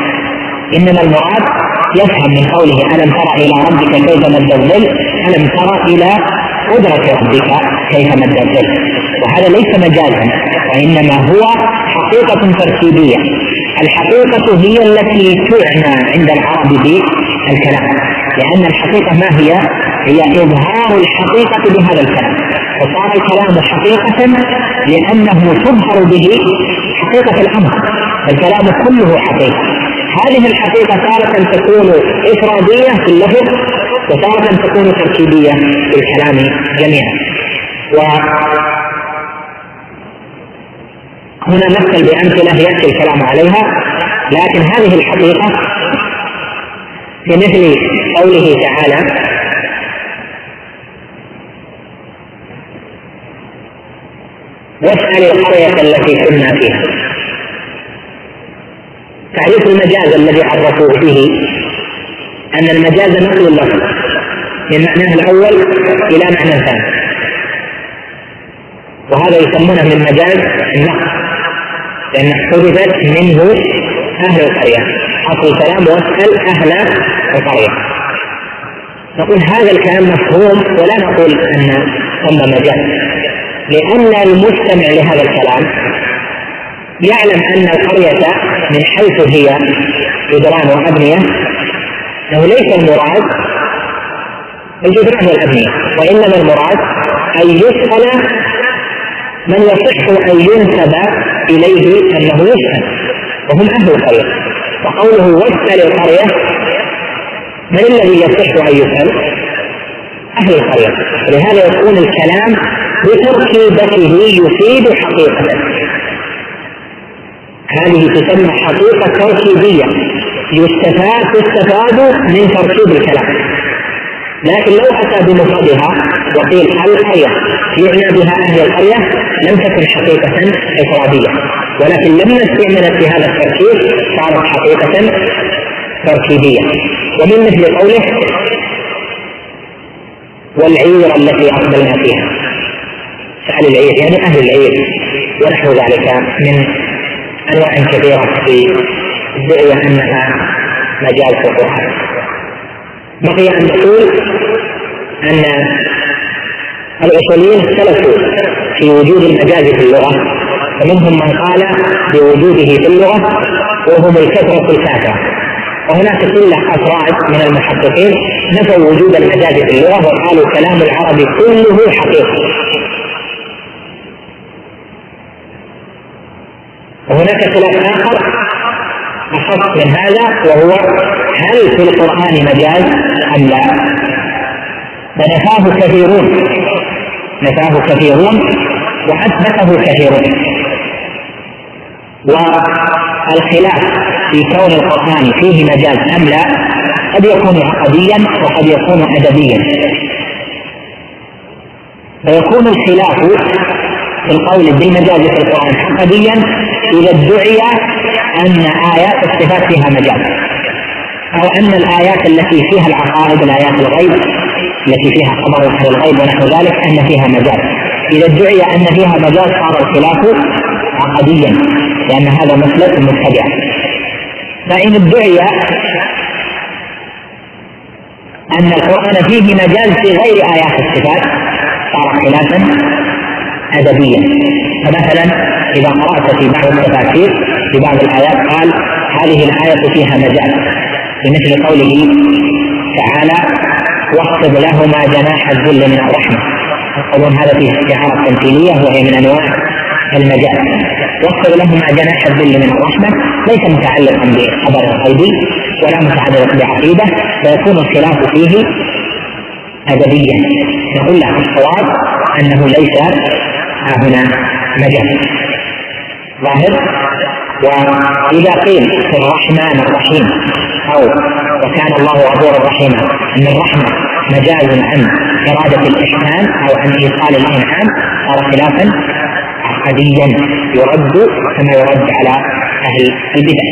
إنما المراد يفهم من قوله ألم تر إلى ربك كيف مد الظل، ألم تر إلى قدرة ربك كيف مد الظل، وهذا ليس مجازا وإنما هو حقيقة تركيبية. الحقيقة هي التي تعنى عند العرب بالكلام، لأن الحقيقة ما هي؟ هي إظهار الحقيقة بهذا الكلام، فصار الكلام حقيقة لأنه تظهر به حقيقة الأمر، الكلام كله حقيقة. هذه الحقيقة تارة تكون إفرادية في اللفظ وتارة تكون تركيبية في الكلام جميعا. وهنا نمثل بأمثلة يأتي الكلام عليها، لكن هذه الحقيقة بمثل قوله تعالى واسأل القرية التي كنا فيها. تعريف المجاز الذي عرفوه به أن المجاز نقل اللفظ من معناه الأول إلى معنى ثاني، وهذا يسمونه من مجاز النقل، لأن حذفت منه أهل القرية. أصل الكلام واسأل أهل القرية. نقول هذا الكلام مفهوم ولا نقول أن ثم مجاز، لأن المستمع لهذا الكلام يعلم أن القرية من حيث هي جدران وأبنية أنه ليس المراد الجدران والأبنية، وإنما المراد أن يسأل من يصح أن ينسب إليه أنه يسأل، وهم أهل القرية. وقوله واسأل القرية، من الذي يصح أن يسأل؟ أهل القرية. لهذا يكون الكلام بتركيبته يفيد حقيقة، هذه تسمى حقيقة تركيبية يستفاد تستفاد من تركيب الكلام. لكن لو أتى بمفردها وقيل القرية يعنى بها أهل القرية لم تكن حقيقة إفرادية، ولكن لما استعملت في هذا التركيب صارت حقيقة تركيبية. ومن مثل قوله والعير التي أقبلنا فيها، سأل العير يعني أهل العير ونحو ذلك من أنواع كثيرة في الدعوة أنها مجال في القرآن. بقي أن نقول أن الأصوليين اختلفوا في وجود المجاز في اللغة، فمنهم من قال بوجوده في اللغة وهم الكثرة الكافرة، وهناك كل أفراد من المحققين نفوا وجود المجاز في اللغة وقالوا كلام العرب كله حقيقي. وهناك خلاف آخر أخص من هذا، وهو هل في القرآن مجاز أم لا؟ فنفاه كثيرون نفاه كثيرون وأثبته كثيرون. والخلاف في كون القرآن فيه مجاز أم لا قد يكون عقديا وقد يكون أدبيا، فيكون الخلاف في القول بالمجاز في القرآن عقديا إذا ادعي أن آيات الصفات فيها مجاز، أو أن الآيات التي فيها العقائد الآيات الغيب التي فيها خبر عن الغيب ونحو ذلك أن فيها مجاز. إذا ادعي أن فيها مجاز صار الخلاف عقديا، لأن هذا مسلك مبتدع. فإن ادعي أن القرآن فيه مجاز في غير آيات الصفات صار خلافا أدبيا. فمثلا إذا قرأت في بعض التفاسير في بعض الآيات قال هذه الآية فيها مجاز، بمثل قوله تعالى واخفض لهما جناح الذل من الرحمة، يقولون هذا فيه استعارة تمثيلية وهي من أنواع المجاز. واخفض لهما جناح الذل من الرحمة ليس متعلقا بخبر الغيبي ولا متعلق بعقيدة، فيكون الخلاف فيه أدبيا. نقول له الصواب أنه ليس هنا مجاز ظاهر. وإذا قيل في الرحمن الرحيم أو وكان الله غفورا رحيما أن الرحمة مجاز عن إرادة الإحسان أو عن إيصال الإنعام صار خلافا عقديا يرد كما يرد على أهل البدع.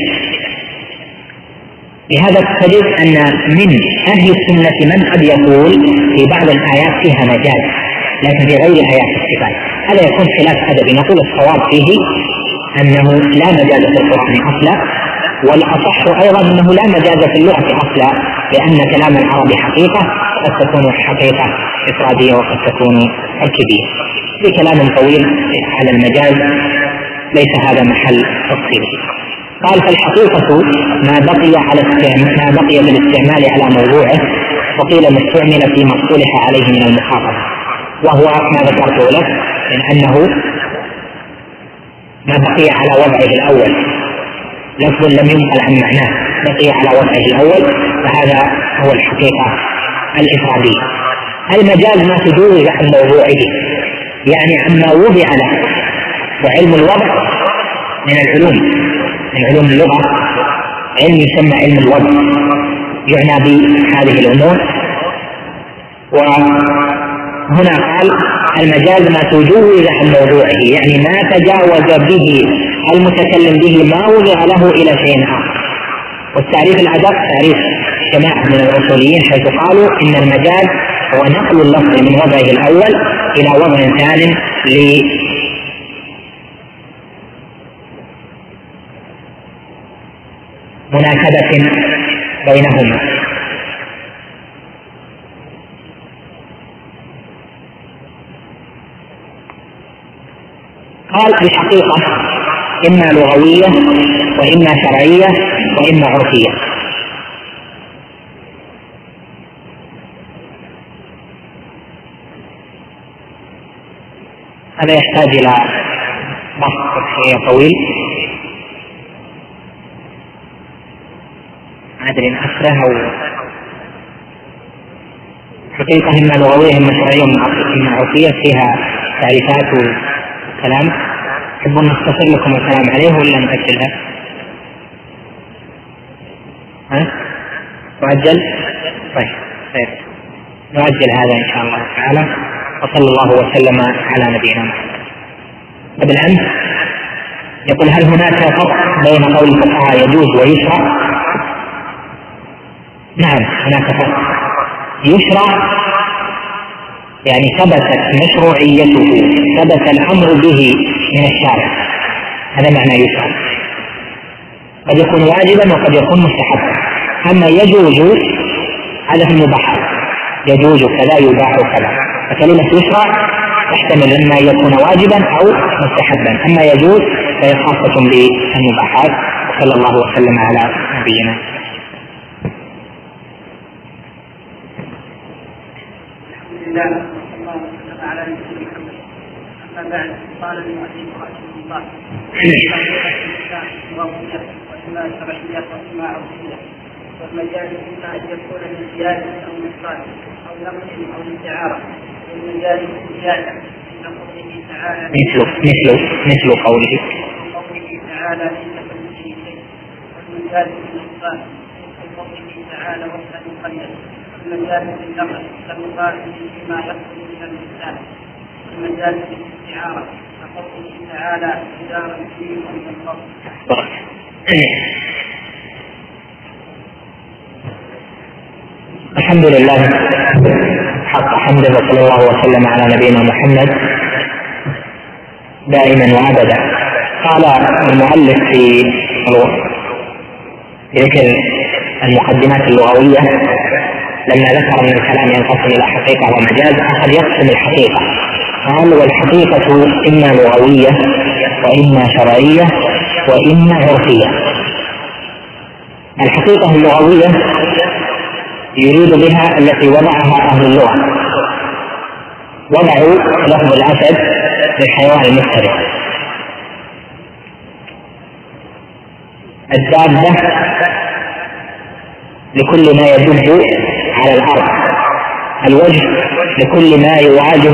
لهذا تجد أن من أهل السنة من قد يقول في بعض الآيات فيها مجاز لكن في غير آيات الصفات، هذا يكون خلاف أدبي. نقول الصواب فيه أنه لا مجاز في القرآن أصلا، والأصح أيضا أنه لا مجاز في اللغة أصلا، لأن كلام العرب حقيقة قد تكون حقيقة إفرادية وقد تكون تركيبية. في كلام طويل على المجاز ليس هذا محل تفصيله. قال فالحقيقة ما بقي على ما بقي بالاستعمال على موضوعه، وقيل ما استعمل فيما اصطلح عليه من المخاطبة، وهو ما ذكرت لك من أنه ما بقي على وضعه الأول، لفظ لم ينقل عن معناه بقي على وضعه الأول، فهذا هو الحقيقة الإفرادية. المجاز ما تجوز عن موضوعه، يعني عما وضع له. وعلم الوضع من العلوم من علوم اللغة علم يسمى علم الوضع، يعنى بهذه الأمور. وهنا قال المجاز ما تجوز عن موضوعه، يعني ما تجاوز به المتكلم به ما وضع له إلى شيء آخر. والتعريف الأدق تعريف جماعة من الأصوليين حيث قالوا إن المجاز هو نقل اللفظ من وضعه الأول إلى وضع ثاني لمناسبة بينهما. قال الحقيقة إما لغوية وإما شرعية وإما عرفية. هذا يحتاج إلى بحث شوية طويل، ما أدري إن أسره أو حقيقة إما لغوية إما شرعية إما عرفية، فيها تعريفات وكلام. تحبون نختصر لكم الكلام عليه ولا نأجلها؟ ها؟ نؤجل؟ طيب خير، نؤجل هذا إن شاء الله تعالى. وصلى الله وسلم على نبينا محمد. قبل أن يقول هل هناك فرق بين قول الفقهاء يجوز ويشرع؟ نعم هناك فرق. يشرع يعني ثبتت مشروعيته، ثبت الأمر به من الشارع، هذا معنى يشرع. قد يكون واجبا وقد يكون مستحبا. أما يجوز هذا في المباحات، يجوز كذا يباح كذا، فكلمة يشرع تحتمل إما يكون واجبا أو مستحبا. أما يجوز فهي خاصة بالمباحات. صلى الله وسلم على نبينا. الله الله وسلم على نبينا محمد. أما بعد، قال المؤلف رحمه الله: وإما شرعية وإما عرفية، والمجاز إما أن يكون من زيادة أو نقصان أو نقص أو استعارة. والمجاز زيادة مثل قوله تعالى مثل مثل مثل قوله قوله تعالى ليس كمثله شيء. والمجاز بالنقصان مثل قوله تعالى وحده مقيد. والمجاز بالنقص كالمقابل فيما يخرج من الإنسان. والمجاز بالاستعارة كقوله تعالى جدار فيه ومن الفضل. الحمد لله حق حمده، وصلى الله وسلم على نبينا محمد دائما وابدا. قال المؤلف في ذكر المقدمات اللغوية لما ذكر من الكلام ينقسم الى حقيقة ومجاز، اخذ يقسم الحقيقة. قال والحقيقة اما لغوية واما شرعية واما عرفية. الحقيقة اللغوية يريد بها التي وضعها أهل اللغة، وضعوا لفظ الأسد للحيوان المفترس، الدابة لكل ما يدب على الأرض، الوجه لكل ما يواجه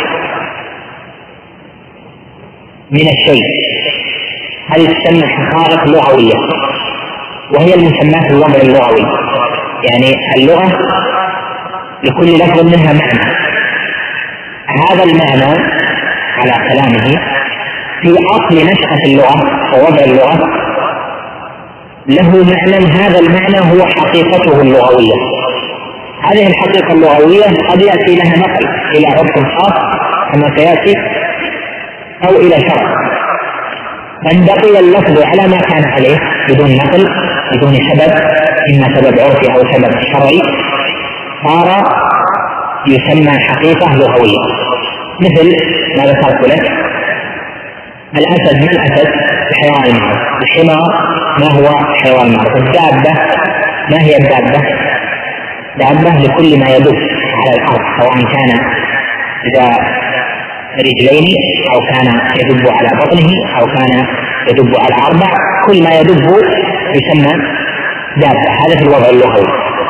من الشيء. هذه تسمى حقائق لغوية، وهي المسمات الوضع اللغوي. يعني اللغة لكل لفظ منها معنى، هذا المعنى على كلامه في أصل نشأة اللغة ووضع اللغة له معنى، هذا المعنى هو حقيقته اللغوية. هذه الحقيقة اللغوية قد يأتي لها نقل إلى عرف خاص كما سيأتي، أو إلى شرع. من بقي اللفظ على ما كان عليه بدون نقل بدون سبب، إما سبب عرفي أو سبب شرعي، صار يسمى حقيقة لغوية. مثل ما ذكرت لك، الأسد ما الأسد؟ الحيوان المعروف. الحمار ما هو حيوان معروف. الدابة ما هي الدابة؟ دابة لكل ما يدب على الأرض، سواء كان ذا رجلين أو كان يدب على بطنه أو كان يدب على أربع، كل ما يدب يسمى دابة. هذا في الوضع اللغوي.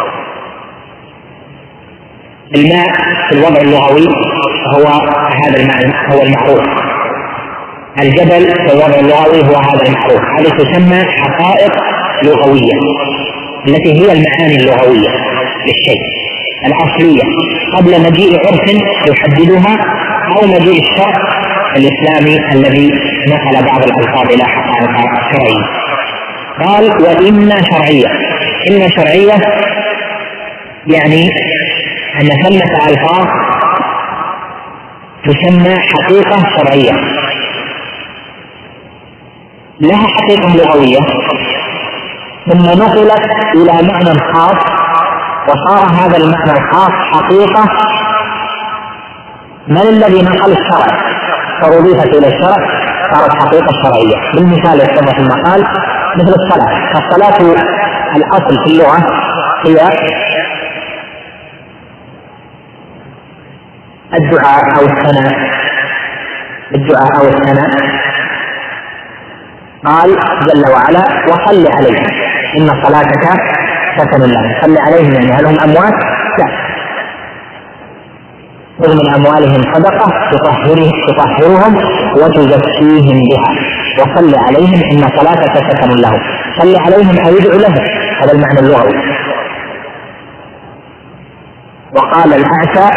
الماء في الوضع اللغوي هو هذا المعنى، هو المعروف. الجبل في الوضع اللغوي هو هذا المعروف. هذه تسمى حقائق لغوية التي هي المعاني اللغوية للشيء الأصلية قبل مجيء عرف يحددها أو مجيء الشرع الإسلامي الذي نقل بعض الألفاظ إلى حقائق شرعية. قال وإما شرعية. إما شرعية يعني أن ثمة ألفاظ تسمى حقيقة شرعية لها حقيقة لغوية، ثم نقلت إلى معنى خاص وصار هذا المعنى الخاص حقيقة. من الذي نقل الشرع فأضيفت إلى الشرع صارت حقيقة شرعية. بالمثال يتضح في المقال مثل الصلاة. فالصلاة الأصل في اللغة هي الدعاء أو الثناء، الدعاء أو الثناء. قال جل وعلا وصل عليهم إن صلاتك سكن لهم. صل عليهم يعني هل هم أموات؟ لا، خذ من أموالهم صدقة تطهرهم وتزكيهم بها وصل عليهم إن صلاتك سكن لهم. صل عليهم أو ادعو لهم، هذا المعنى اللغوي. وقال الأعشى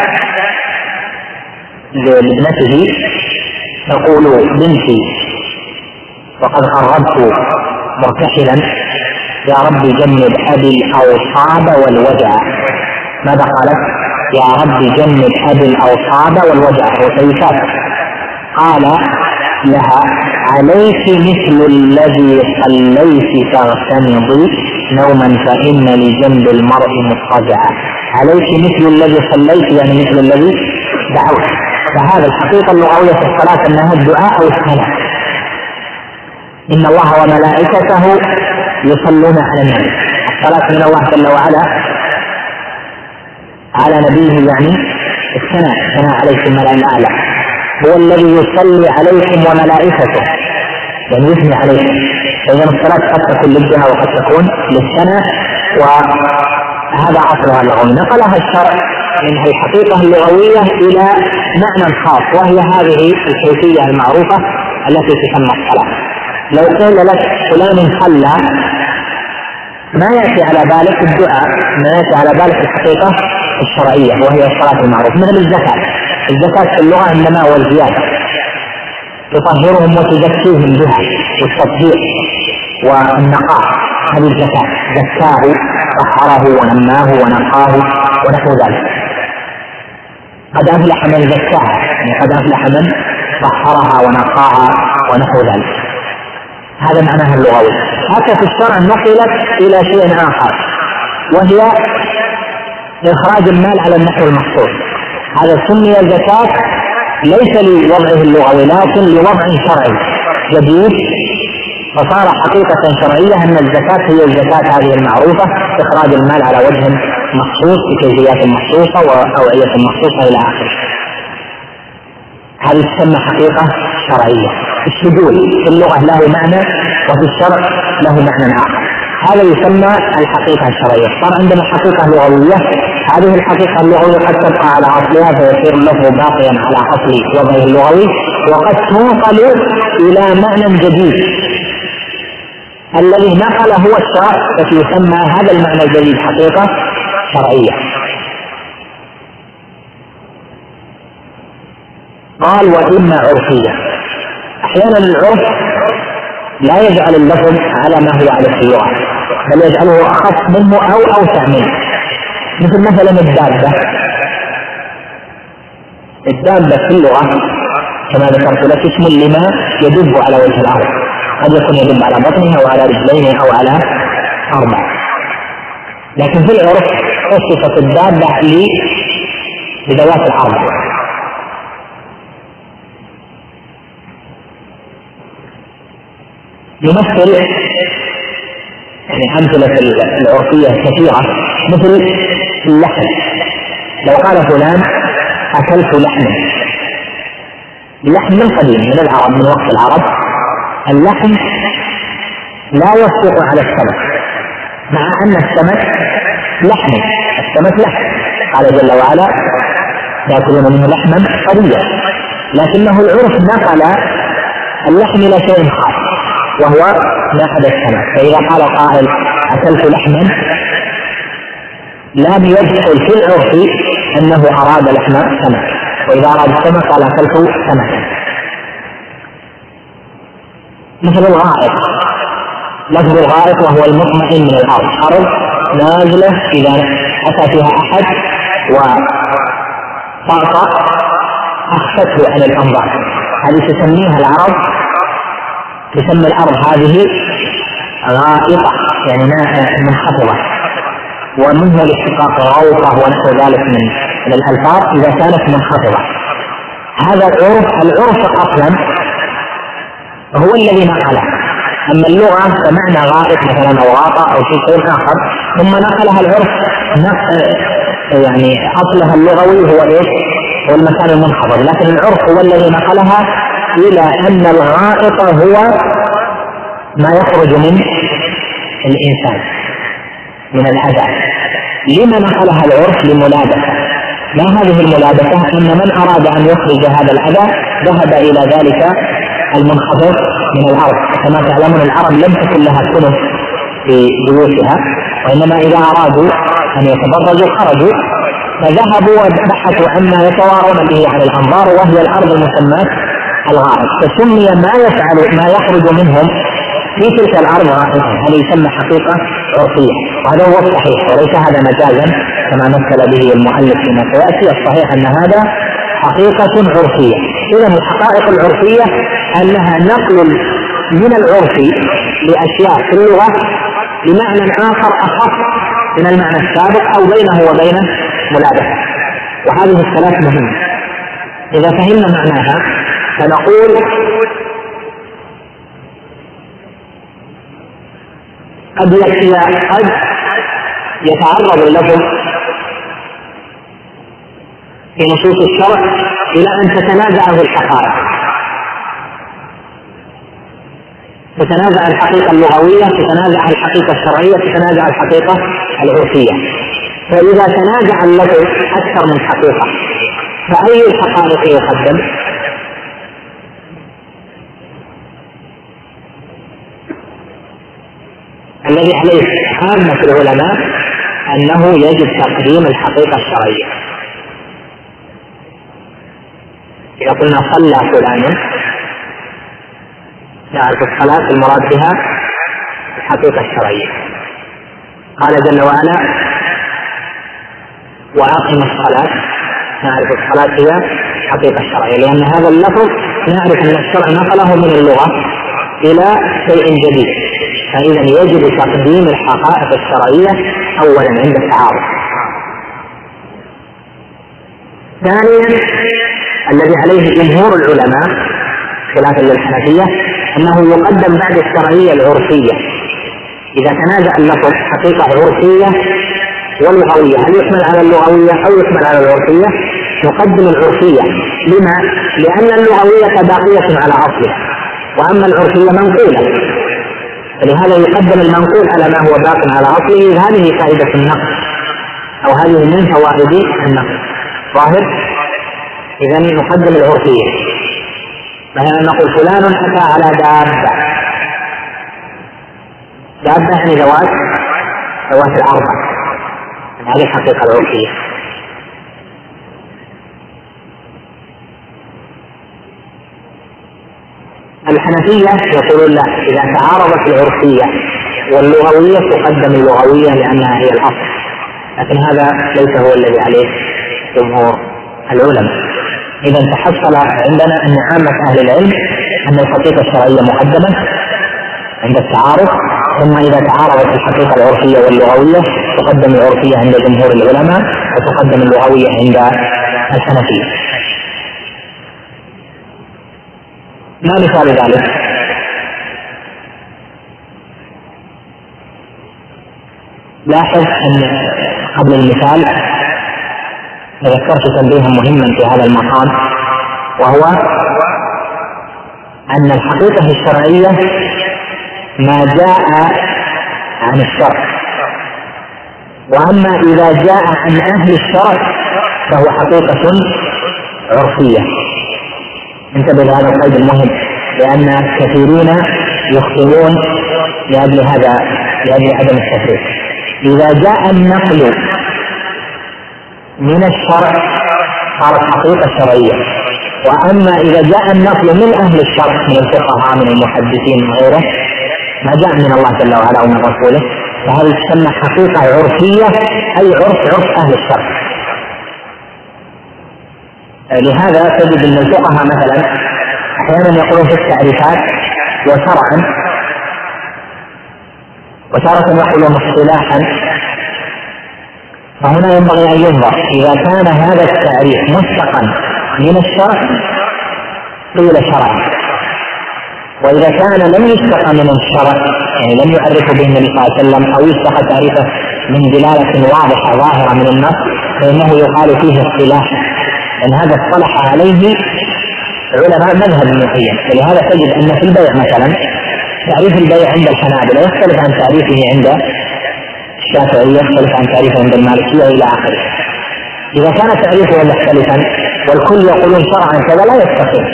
لابنته تقول بنتي وقد قربت مرتحلا يا رب جنب أبي الأوصاب والوجع. ماذا قالت؟ يا رب جنب أبي الأوصاب والوجع وسيفات. قال لها عليك مثل الذي صليت تغتمضي نوما فإن لجنب المرء مضطجعا. عليك مثل الذي صليت يعني مثل الذي دعوت. فهذا الحقيقة اللغوية في الصلاة أنها الدعاء أو الثناء. إن الله وملائكته يصلون على النبي. الصلاة من الله جل وعلا على نبيه يعني الثناء، الثناء عليكم الملأ الأعلى. هو الذي يصلي عليكم وملائكته يعني يثني عليكم. فإذا الصلاة قد تكون للدعاء وقد تكون للثناء، وهذا أصلها اللغوي. نقلها الشرع من الحقيقة اللغوية إلى معنى خاص، وهي هذه الكيفية المعروفة التي تسمى الصلاة. لو قيل لك فلان صلى ما يأتي على بالك الدعاء، ما يأتي على بالك الحقيقة الشرعية وهي الصلاة المعروفة. مثل الزكاة. الزكاة في اللغة النماء والزيادة، تطهرهم وتزكيهم بها، والتطهير والنقاء. هذه الزكاة زكاه طهره ونماه ونقاه ونحو ذلك. قد أفلح من زكاها يعني قد أفلح من طهرها ونقاها ونحو ذلك. هذا معناها اللغوي. هكذا في الشرع نقلت إلى شيء آخر وهي إخراج المال على النحو المخصوص. هذا سمي زكاة ليس لوضعه اللغوي لكن لوضع شرعي جديد، فصار حقيقة شرعية أن الزكاة هي الزكاة هذه المعروفة، إخراج المال على وجه مخصوص بكيفيات مخصوصة وأوعية مخصوصة إلى آخره. هذه تسمى حقيقة شرعية. السجود في اللغة له معنى وفي الشرع له معنى آخر. هذا يسمى الحقيقة الشرعية. صار عندنا حقيقة لغوية، هذه الحقيقة اللغوية قد تبقى على أصلها فيصير اللفظ باقيا على أصل وضعه اللغوي، وقد تنقل إلى معنى جديد الذي نقل هو الشرع، فيسمى هذا المعنى الجديد حقيقة شرعية. قال وإما عرفية. أحيانا العرف لا يجعل اللفظ على ما هو عليه في اللغة، بل يجعله أخف منه أو أوسع منه. مثل مثلا الدابة. الدابة في اللغة كما ذكرت لك اسم لما يدب على وجه الأرض. قد يكون يدل على بطنه أو على رجلين أو على أربع. لكن في العرف وصفت الدابة بذوات الأربع. يمثل يعني أمثلة العرفية كثيرة مثل اللحم. لو قال فلان أكلت لحما، اللحم من قديم من العرب، من وقت العرب اللحم لا يصدق على السمك، مع أن السمك لحم، السمك لحم، قال جل وعلا يأكلون منه لحما طريا، لكنه العرف نقل اللحم إلى شيء خاص وهو ناحية السمك. فإذا قال قائل أكلت لحما لم يدخل في العرف أنه أراد لحم سمك، وإذا أراد السمك قال أكلت سمكا. مثل الغائط، لفظ الغائط وهو المطمئن من الأرض، أرض نازلة إذا أتى فيها أحد وطأطأ أخفته عن الأنظار، هذه تسميها العرب، تسمى الأرض هذه غائطة يعني منخفضة، ومنه الاشتقاق غوطة ونحو ذلك من الألفاظ إذا كانت منخفضة. هذا العرف، العرف أصلا هو الذي نقله، أما اللغة فمعنى غائط مثلا أو غاطة أو شيء آخر، ثم نقلها العرف نقل يعني أصلها اللغوي هو إيش؟ هو المكان المنخفض، لكن العرف هو الذي نقلها إلى أن الغائط هو ما يخرج من الإنسان من الأذى. لما نقلها العرف؟ لملابسة. ما هذه الملابسة؟ أن من أراد أن يخرج هذا الأذى ذهب إلى ذلك المنخفض من الأرض. كما تعلمون العرب لم تكن لها كنف في بيوتها، وإنما إذا أرادوا أن يتبرجوا خرجوا فذهبوا وبحثوا عما يتوارون به عن الأنظار، وهي الأرض المسماة الغائط، فسمي ما يفعل ما يخرج منهم في تلك الأرض غائطا. هذا يسمى حقيقة عرفية، وهذا هو الصحيح وليس هذا مجازا كما مثل به المؤلف فيما سيأتي. الصحيح أن هذا حقيقة عرفية. إذن الحقائق العرفية أنها نقل من العرف لأشياء في اللغة بمعنى آخر أخف من المعنى السابق أو بينه وبين ملابسة، وهذه الثلاث مهمة. إذا فهمنا معناها فنقول قد قد يتعرض اللفظ في نصوص الشرع إلى أن تتنازعه الحقائق، تتنازع الحقيقة اللغوية، تتنازع الحقيقة الشرعية، تتنازع الحقيقة العرفية. فإذا تنازع اللفظ أكثر من حقيقة فأي الحقائق يقدم؟ الذي عليه عامة العلماء أنه يجب تقديم الحقيقة الشرعية. إذا قلنا صلى فلان نعرف الصلاة المراد بها الحقيقة الشرعية. قال جل وعلا وأقم الصلاة، نعرف الصلاة هي الحقيقة الشرعية، لأن هذا اللفظ نعرف أن الشرع نقله من اللغة إلى شيء جديد، فإذا يجب تقديم الحقائق الشرعية أولا عند التعارض. ثانيا الذي عليه جمهور العلماء خلافا للحنفية أنه يقدم بعد الشرعية العرفية. إذا تنازع اللفظ حقيقة عرفية واللغوية، هل يحمل على اللغوية أو يحمل على العرفية؟ نقدم العرفية. لما؟ لأن اللغوية باقية على أصلها، وأما العرفية منقولة، فلهذا يقدم المنقول على ما هو باق على أصله. هذه فائدة النقل أو هذه من فوائد النقل ظاهر. إذن نقدم العرفية. مثلا نقول فلان أتى على دابة، دابة يعني ذوات ذوات الأربع، هذه الحقيقة العرفية. الحنفية يقولون لا، إذا تعارضت العرفية واللغوية تقدم اللغوية لأنها هي الأصل، لكن هذا ليس هو الذي عليه جمهور العلماء. إذا تحصل عندنا أن عامة أهل العلم أن الحقيقة الشرعية مقدمة عند التعارف، ثم إذا تعارضت الحقيقة العرفية واللغوية تقدم العرفية عند جمهور العلماء وتقدم اللغوية عند الحنفية. ما مثال ذلك؟ لاحظ أن قبل المثال ذكرت تنبيها مهما في هذا المقام، وهو أن الحقيقة الشرعية ما جاء عن الشرع، وأما إذا جاء عن أهل الشرع فهو حقيقة عرفية. انتبه لهذا القيد المهم، لأن كثيرين يخطئون لأجل هذا لأجل عدم التفريق. إذا جاء النقل من الشرع صارت حقيقة شرعية، وأما إذا جاء النقل من أهل الشرع من الفقهاء من المحدثين وغيره ما جاء من الله جل وعلا ومن رسوله فهذه تسمى حقيقة عرفية، أي عرف عرف أهل الشرع. لهذا تجد أن الفقهاء مثلا أحيانا يقولون في التعريفات وشرعا، وتارة يقولون اصطلاحا، فهنا ينبغي أن ينظر إذا كان هذا التعريف مشتقا من الشرع قيل شرعا، وإذا كان لم يشتق من الشرع يعني لم يعرفه به النبي صلى الله عليه وسلم أو يشتق تعريفه من دلالة واضحة ظاهرة من النص فإنه يقال فيه اصطلاح، لأن هذا اصطلح عليه علماء مذهب معين. ولهذا تجد أن في البيع مثلا تعريف البيع عند الحنابلة يختلف عن تعريفه عند الشافعية، يختلف عن تعريفه عند المالكية إلى آخره. إذا كان تعريفه مختلفا والكل يقولون شرعا كذا لا يستقيم،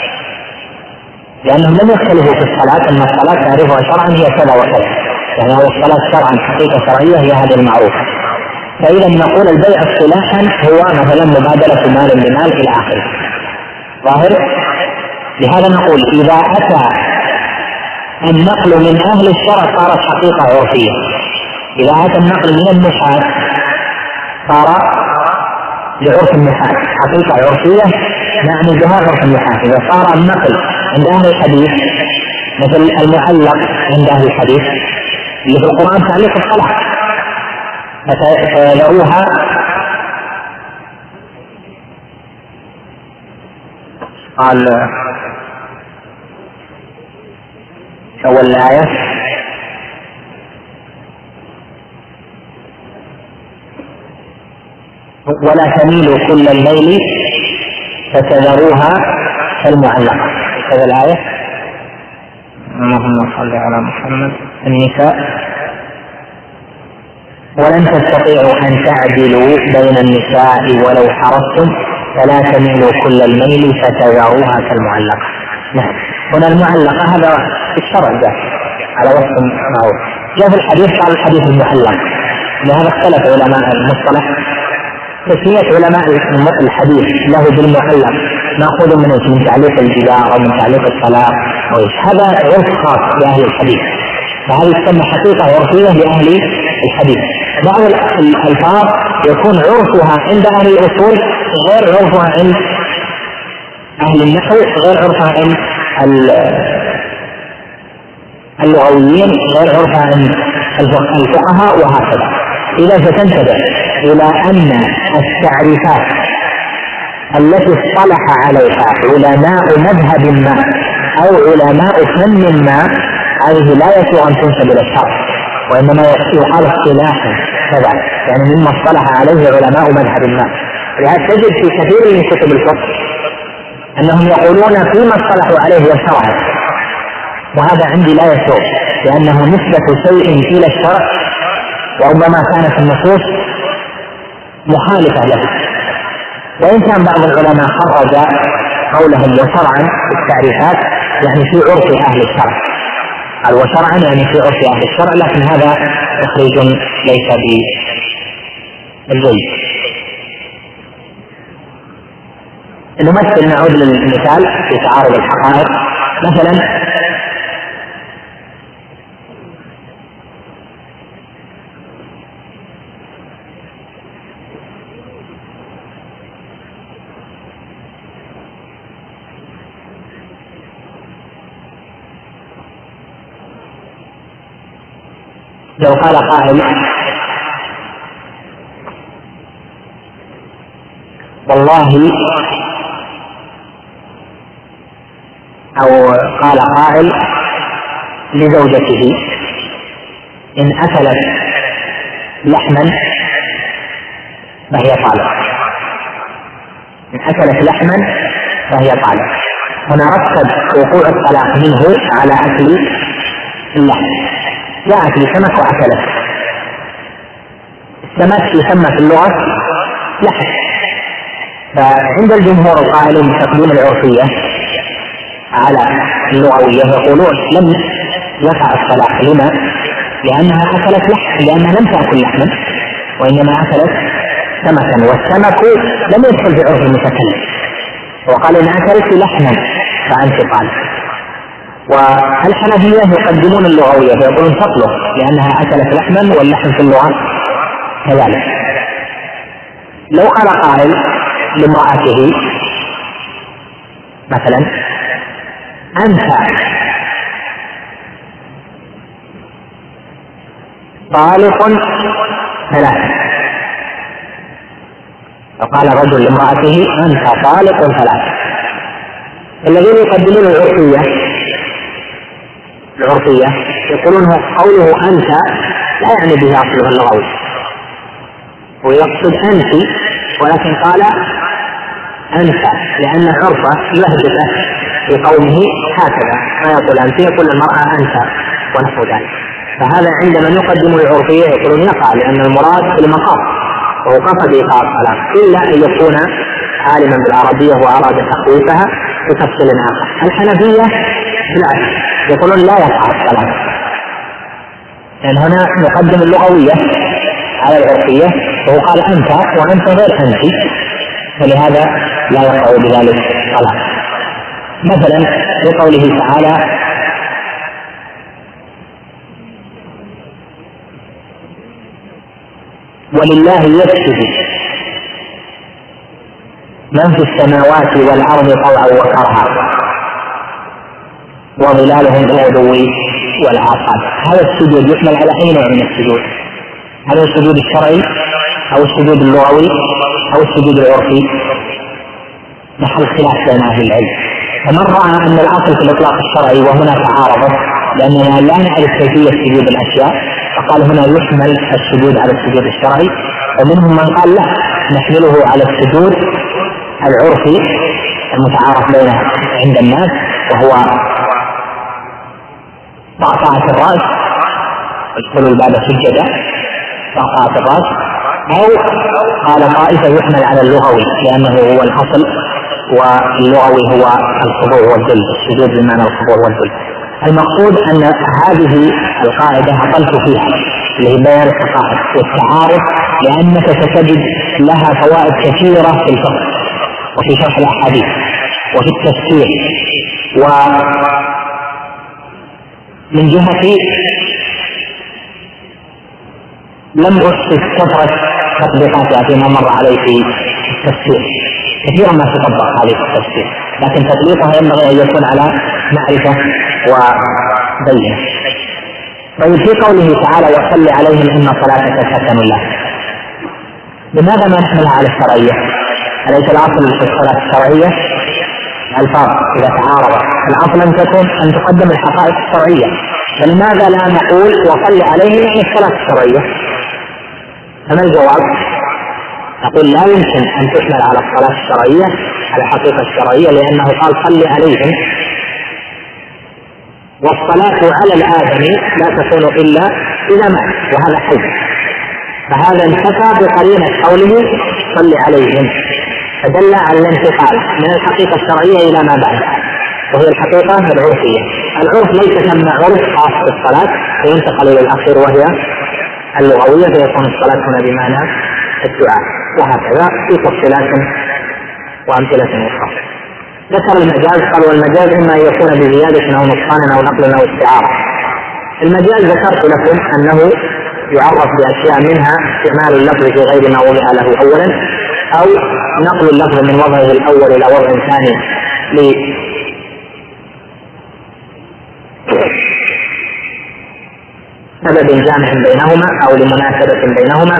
لأنهم لم يختلفوا في الصلاة أن الصلاة تعريفها شرعا هي كذا وكذا، يعني هذه الصلاة شرعا حقيقة شرعية هي هذه المعروفة. فإذا نقول البيع اصطلاحا هو مثلا مبادلة مال بمال إلى آخره ظاهر. لهذا نقول إذا أتى النقل من أهل الشرع صارت حقيقة عرفية، إذا أتى النقل من النحاة صار لعرف النحاة حقيقة عرفية يعني ظهار عرف النحاة. إذا صار النقل عند أهل الحديث مثل المعلق عند أهل الحديث اللي في القرآن تعليق الصلاة فيروها قال أول الآية ولا تميلوا كل الليل فتذروها كالمعلقة، هذا الآية. اللهم صل على محمد. النساء ولن تستطيعوا أن تعدلوا بين النساء ولو حرصتم فلا تميلوا كل الميل فتذروها كالمعلقة. نعم، هنا المعلقة هذا في الشرع جاء على وصف معروف، جاء في الحديث قال الحديث المعلق. لهذا اختلف علماء المصطلح تسمية علماء الحديث له بالمعلق نأخذ من من تعليق الجدار أو من تعليق الصلاة أو إيش، هذا عرف خاص لأهل الحديث، فهذه تسمى حقيقة عرفية لأهل الحديث. بعض الألفاظ يكون عرفها عند أهل الأصول غير عرفها عند أهل النحو غير عرفها عند اللغويين غير عرفها عند الفقهاء وهكذا. إذا فتنتبه إلى أن التعريفات التي اصطلح عليها علماء مذهب ما أو علماء فن ما هذه لا يسوغ أن تنسب إلى الشرع، وإنما يقال اصطلاحا كذا يعني مما اصطلح عليه علماء مذهب ما. لهذا تجد في كثير من كتب الفقه أنهم يقولون فيما اصطلحوا عليه الشرع، وهذا عندي لا يسوغ لأنه نسبة شيء إلى الشرع وربما كانت النصوص مخالفة له. وإن كان بعض العلماء خرج قولهم وشرعا في التعريفات يعني في عرف أهل الشرع، قال وشرعا يعني في عرف أهل الشرع، لكن هذا تخريج ليس بالجيد. نمثل نعود للمثال في تعارض الحقائق. مثلا لو قال قائل والله، أو قال قائل لزوجته إن أكلت لحما فهي طالق، إن أكلت لحما فهي طالق. هنا رتب وقوع الطلاق منه على أكل اللحم. جاءت لسمك وأكلت. السمك يسمى في اللغة لحم، فعند الجمهور القائلين بتقديم العرفية على اللغوية يقولون لم يقع الطلاق. لما؟ لأنها أكلت لحم، لأنها لم تأكل لحما وإنما أكلت سمكا، والسمك لم يدخل في عرف المتكلم، وقال إن أكلت لحما فأنت طالق. والحنفية يقدمون اللغوية فيقولون تطلق لأنها أكلت لحما، واللحم في اللغة كذلك. لو قال قائل لامرأته مثلا أنت طالق ثلاثة، فقال رجل لامرأته أنت طالق ثلاثة، الذين يقدمون العرفية العرفية يقولون قوله أنت لا يعني به أصله اللغوي، ويقصد أنت، ولكن قال أنت لأن عرفه يهدفه في قومه هكذا، ما يقول أنت، يقول المرأة أنت ونحو ذلك. فهذا عند من يقدم العرفية يقولون يقع، لأن المراد في المقام وهو قصد إيقاع الطلاق، إلا أن يكون عالما بالعربية وأراد تخويفها بتفصيل آخر. الحنفية بالعكس يقولون لا يقع الطلاق، لأن هنا نقدم اللغوية على العرفية، وهو قال أنت وأنت غير أنت، فلهذا لا يقع بذلك طلاق. مثلا في قوله تعالى ولله يسجد من في السماوات والأرض طوعا وكرها وظلالهم بالغدو والآصال. هذا السجود يحمل على أي نوع من السجود؟ هل هو السجود الشرعي أو السجود اللغوي أو السجود العرفي؟ محل خلاف بين أهل العلم. فمن رأى أن الأصل في الإطلاق الشرعي وهنا تعارض لأننا لا نعرف كيفية سجود الأشياء، فقال هنا يحمل السجود على السجود الشرعي، ومنهم من قال لا نحمله على السجود العرفي المتعارف بينه عند الناس، وهو طأطأة الرأس، ادخلوا الباب سجدا، طأطأة الرأس. أو قال طائفة يحمل على اللغوي لأنه هو الأصل، واللغوي هو الخضوع والذل، السجود بمعنى الخضوع والذل. المقصود أن هذه القاعدة أطلت فيها اللي هي بيان الحقائق والتعارف، لأنك ستجد لها فوائد كثيرة في الفقه وفي شرح الأحاديث وفي التفسير. ومن جهة لم أحسس كثرة تطبيقاتها فيما مر علي في التفسير، كثيرا ما تطبق هذه في التفسير، لكن تطبيقها ينبغي أن يكون على معرفة وبينة. طيب في قوله تعالى وصل عليهم إن صلاتك سكن له، لماذا ما نحملها على الشرعية؟ أليس الأصل في الصلاة الشرعية الفاظ إذا تعارض الأصل أن تكون أن تقدم الحقائق الشرعية، فلماذا لا نقول وصل عليهم يعني الصلاة الشرعية؟ فما الجواب؟ نقول لا يمكن أن تحمل على الصلاة الشرعية على الحقيقة الشرعية، لأنه قال صل عليهم، والصلاة على الآدمي لا تكون إلا إذا مات وهذا حي، فهذا انتفى بقرينة قوله صل عليهم، فدل على الانتقال من الحقيقة الشرعية إلى ما بعدها، وهي الحقيقة العرفية. العرف ليس ثم عرف خاص بالصلاة فينتقل إلى الأخير وهي اللغوية، فيكون الصلاة هنا بمعنى الدعاء، وهكذا في تفصيلات وأمثلة أخرى. ذكر المجاز، قال والمجاز إما أن يكون بزيادة أو نقصان أو نقل أو استعارة. المجاز ذكرت لكم أنه يعرف بأشياء منها استعمال اللفظ في غير ما وضع له أولا، أو نقل اللفظ من وضعه الأول إلى وضع ثاني لسبب جامع بينهما أو لمناسبة بينهما.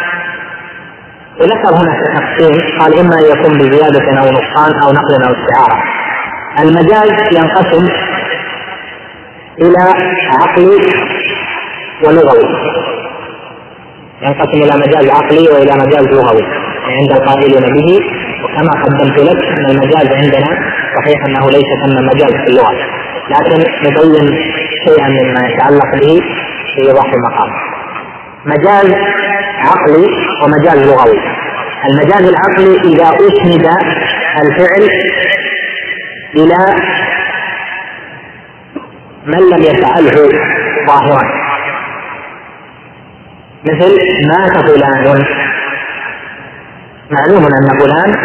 وذكر هنا تقسيم، قال إما أن يكون بزيادة أو نقصان أو نقل أو استعارة. المجاز ينقسم إلى عقلي ولغوي، ينقسم إلى مجاز عقلي وإلى مجاز لغوي عند القائلين به. وكما قدمت لك أن المجاز عندنا صحيح أنه ليس ثم مجاز في اللغة، لكن نبين شيئا مما يتعلق به في إيضاح المقام. مجاز عقلي ومجاز لغوي. المجاز العقلي إذا أسند الفعل إلى من لم يفعله ظاهرا، مثل مات فلان، معلوم أن فلان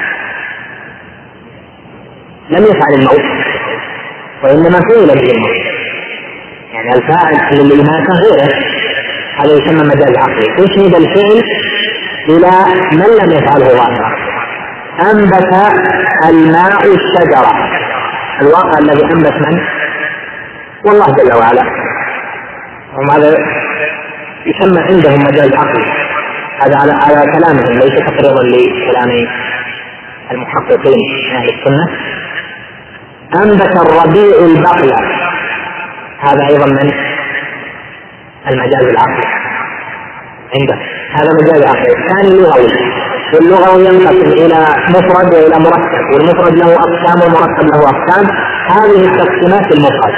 لم يفعل الموت وإنما فعل به الموت، يعني الفاعل الذي مات غيره، هذا يسمى مجاز عقلي. أسند الفعل إلى من لم يفعله ظاهرا. أنبت الماء الشجرة، الواقع الذي أنبت من؟ والله جل وعلا. وهذا يسمى عندهم مجاز عقلي، هذا على على كلامهم ليس تقريرا لكلام المحققين من أهل السنة. أنبت الربيع البقلة، هذا أيضا من المجاز العقلي عنده، هذا مجاز عقلي. الثاني لغوي، واللغوي ينقسم إلى مفرد وإلى مركب، والمفرد له أقسام والمركب له أقسام. هذه التقسيمات المفرد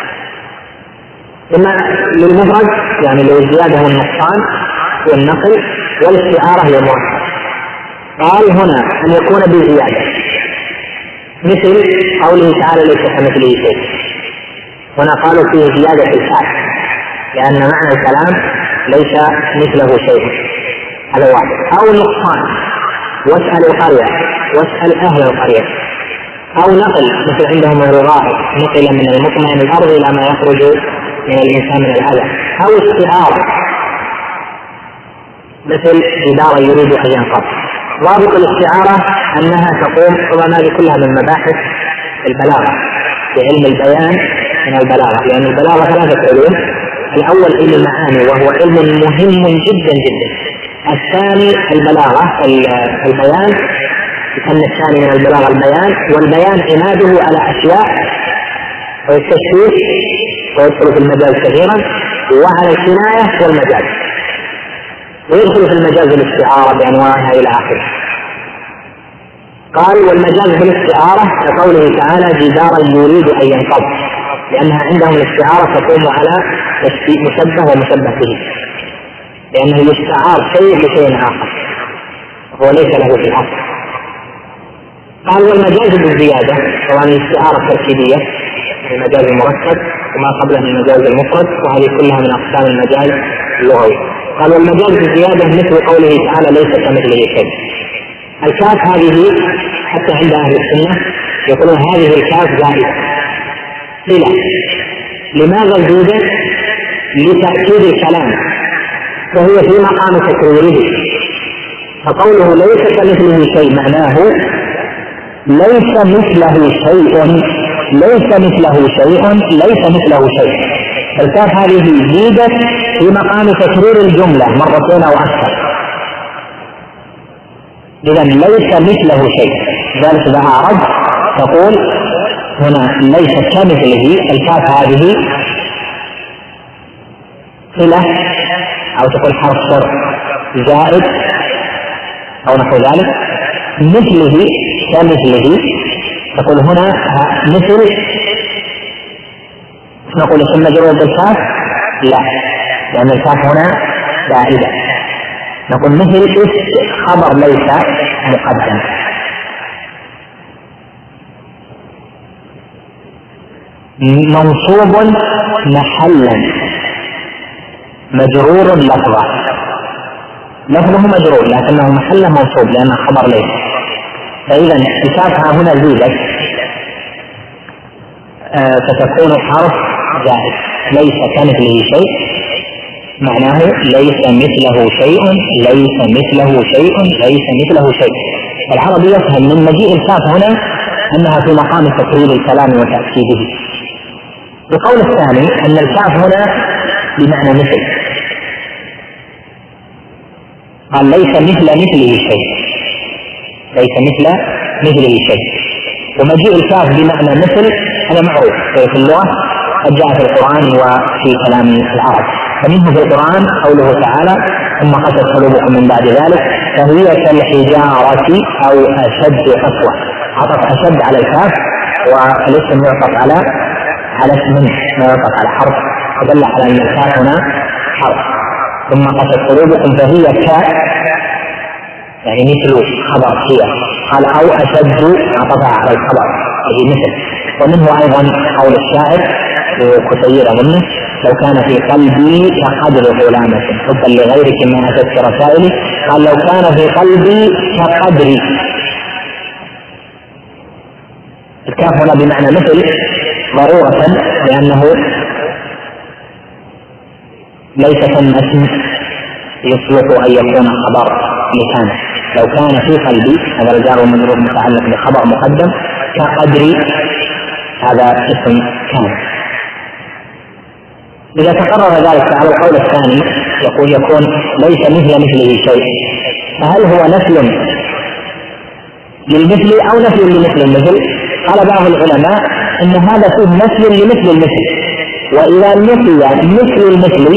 إما للمفرد يعني للزيادة والنقصان والنقل، والاستعارة للمركب. قال هنا أن يكون بزيادة، مثل قوله تعالى ليس كمثله شيء، هنا قالوا فيه زيادة في الكاف لأن معنى الكلام ليس مثله شيء، هذا واحد. أو نقصان، واسأل القرية، واسأل أهل القرية. أو نقل، مثل عندهم الرغائب، نقل من المطمئن الأرض إلى ما يخرج من الإنسان من الأذى. أو استعارة، مثل جدار يريد أن ينقض. ضابط الاستعارة أنها تقوم، طبعا هذه كلها من مباحث البلاغة في علم البيان من البلاغة، لأن البلاغة ثلاثة علوم. الأول علم المعاني وهو علم مهم جدا جدا. الثاني البلاغة البيان، يسمى الثاني من البلاغة البيان، والبيان عناده على أشياء والتشويش ويدخل في المجاز كثيرا، وعلى الكناية والمجاز، ويدخل في المجاز الاستعارة بأنواعها إلى آخره. قال والمجاز بالاستعارة كقوله تعالى جدارا يريد أن ينقض، لأنها عندهم الاستعارة تقوم على مشبه ومشبه به، لأنه يستعار شيء بشيء آخر وهو ليس له في الأصل. قال والمجاز بالزيادة، طبعا الاستعارة التركيبية، المجاز المركب وما قبله من المجاز المفرد، وهذه كلها من أقسام المجاز اللغوي. قال والمجاز بالزيادة مثل قوله تعالى ليس كمثله شيء. الكاف هذه حتى عند أهل السنة يقولون هذه الكاف زائدة. لا، لماذا زيدت؟ لتأكيد الكلام، فهي في مقام تكريره. فقوله ليس كمثله شيء معناه ليس مثله شيء، ليس مثله شيء، ليس مثله شيء. الكاف هذه زيدت في مقام تكرير الجملة مرتين أو أكثر. إذا ليس مثله شيء، ذلك إذا أعرض تقول هنا ليس كمثله، الكاف هذه صلة أو تقول حرف شرط زائد أو نحو ذلك. مثله كمثله تقول هنا مثل، نقول اسم مجرور بالكاف؟ لا، لأن الكاف هنا زائدة. نقول مثل اسم خبر ليس مقدم. منصوب محلا مجرور لفظه، لفظه مجرور لكنه محله منصوب لأنه خبر ليس. فإذا الكاف هنا زيدت آه فتكون حرف زائد. ليس كمثله شيء معناه ليس مثله شيء، ليس مثله شيء، ليس مثله شيء. العربي يفهم من مجيء الكاف هنا أنها في مقام تكرير الكلام وتأكيده. القول الثاني أن الكاف هنا بمعنى مثل، قال ليس مثل مثله شيء، ليس مثل مثله شيء. ومجيء الكاف بمعنى مثل هذا معروف في اللغة، قد جاء في القرآن وفي كلام العرب. فمنه في القرآن قوله تعالى ثم قست قلوبكم من بعد ذلك فهي كالحجارة أو أشد قسوة. عطف أشد على الكاف، والاسم يعطف على على اسم ما يعطف على حرف، فدل على أن الكاف هنا حرف. ثم قست قلوبكم فهي ك يعني مثل خبر هي، قال أو أشد عطفها على الخبر هي مثل. ومنه أيضا قول الشاعر كثير أظنه لو كان في قلبي كقدر غلامة حبا لغيرك ما أتت رسائلي، قال لو كان في قلبي كقدري. الكاف هنا بمعنى مثل ضرورة، لأنه ليس ثم اسم يصلح أن يكون خبر لكان. لو كان في قلبي هذا الجار والمجرور متعلق بخبر مقدم، كقدري هذا اسم كان. إذا تقرر ذلك على القول الثاني يقول يكون ليس مثل مثله شيء، فهل هو نفي للمثل أو نفي لمثل المثل؟ قال بعض العلماء إن هذا فيه نفي لمثل المثل، وإذا نفي مثل المثل